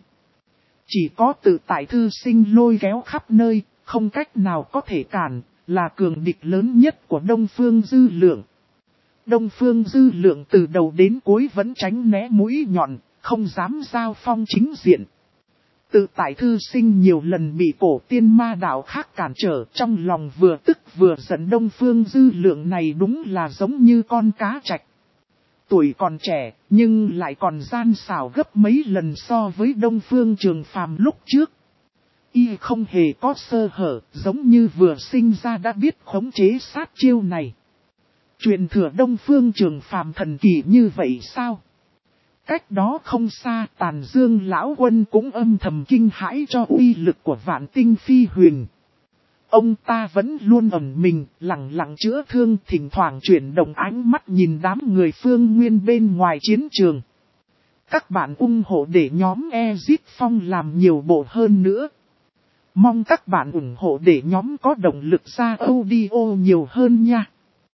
Chỉ có tự tại thư sinh lôi kéo khắp nơi, không cách nào có thể cản, là cường địch lớn nhất của Đông Phương Dư Lượng. Đông Phương Dư Lượng từ đầu đến cuối vẫn tránh né mũi nhọn, không dám giao phong chính diện. Tự tại thư sinh nhiều lần bị cổ tiên ma đạo khác cản trở, trong lòng vừa tức vừa giận. Đông Phương Dư Lượng này đúng là giống như con cá trạch. Tuổi còn trẻ, nhưng lại còn gian xảo gấp mấy lần so với Đông Phương Trường Phàm lúc trước. Y không hề có sơ hở, giống như vừa sinh ra đã biết khống chế sát chiêu này. Truyền thừa Đông Phương Trường Phàm thần kỳ như vậy sao? Cách đó không xa, Tàn Dương lão quân cũng âm thầm kinh hãi cho uy lực của Vạn Tinh Phi Huyền. Ông ta vẫn luôn ẩn mình, lặng lặng chữa thương, thỉnh thoảng chuyển động ánh mắt nhìn đám người Phương Nguyên bên ngoài chiến trường. Các bạn ủng hộ để nhóm Exit Phong làm nhiều bộ hơn nữa. Mong các bạn ủng hộ để nhóm có động lực ra audio nhiều hơn nha.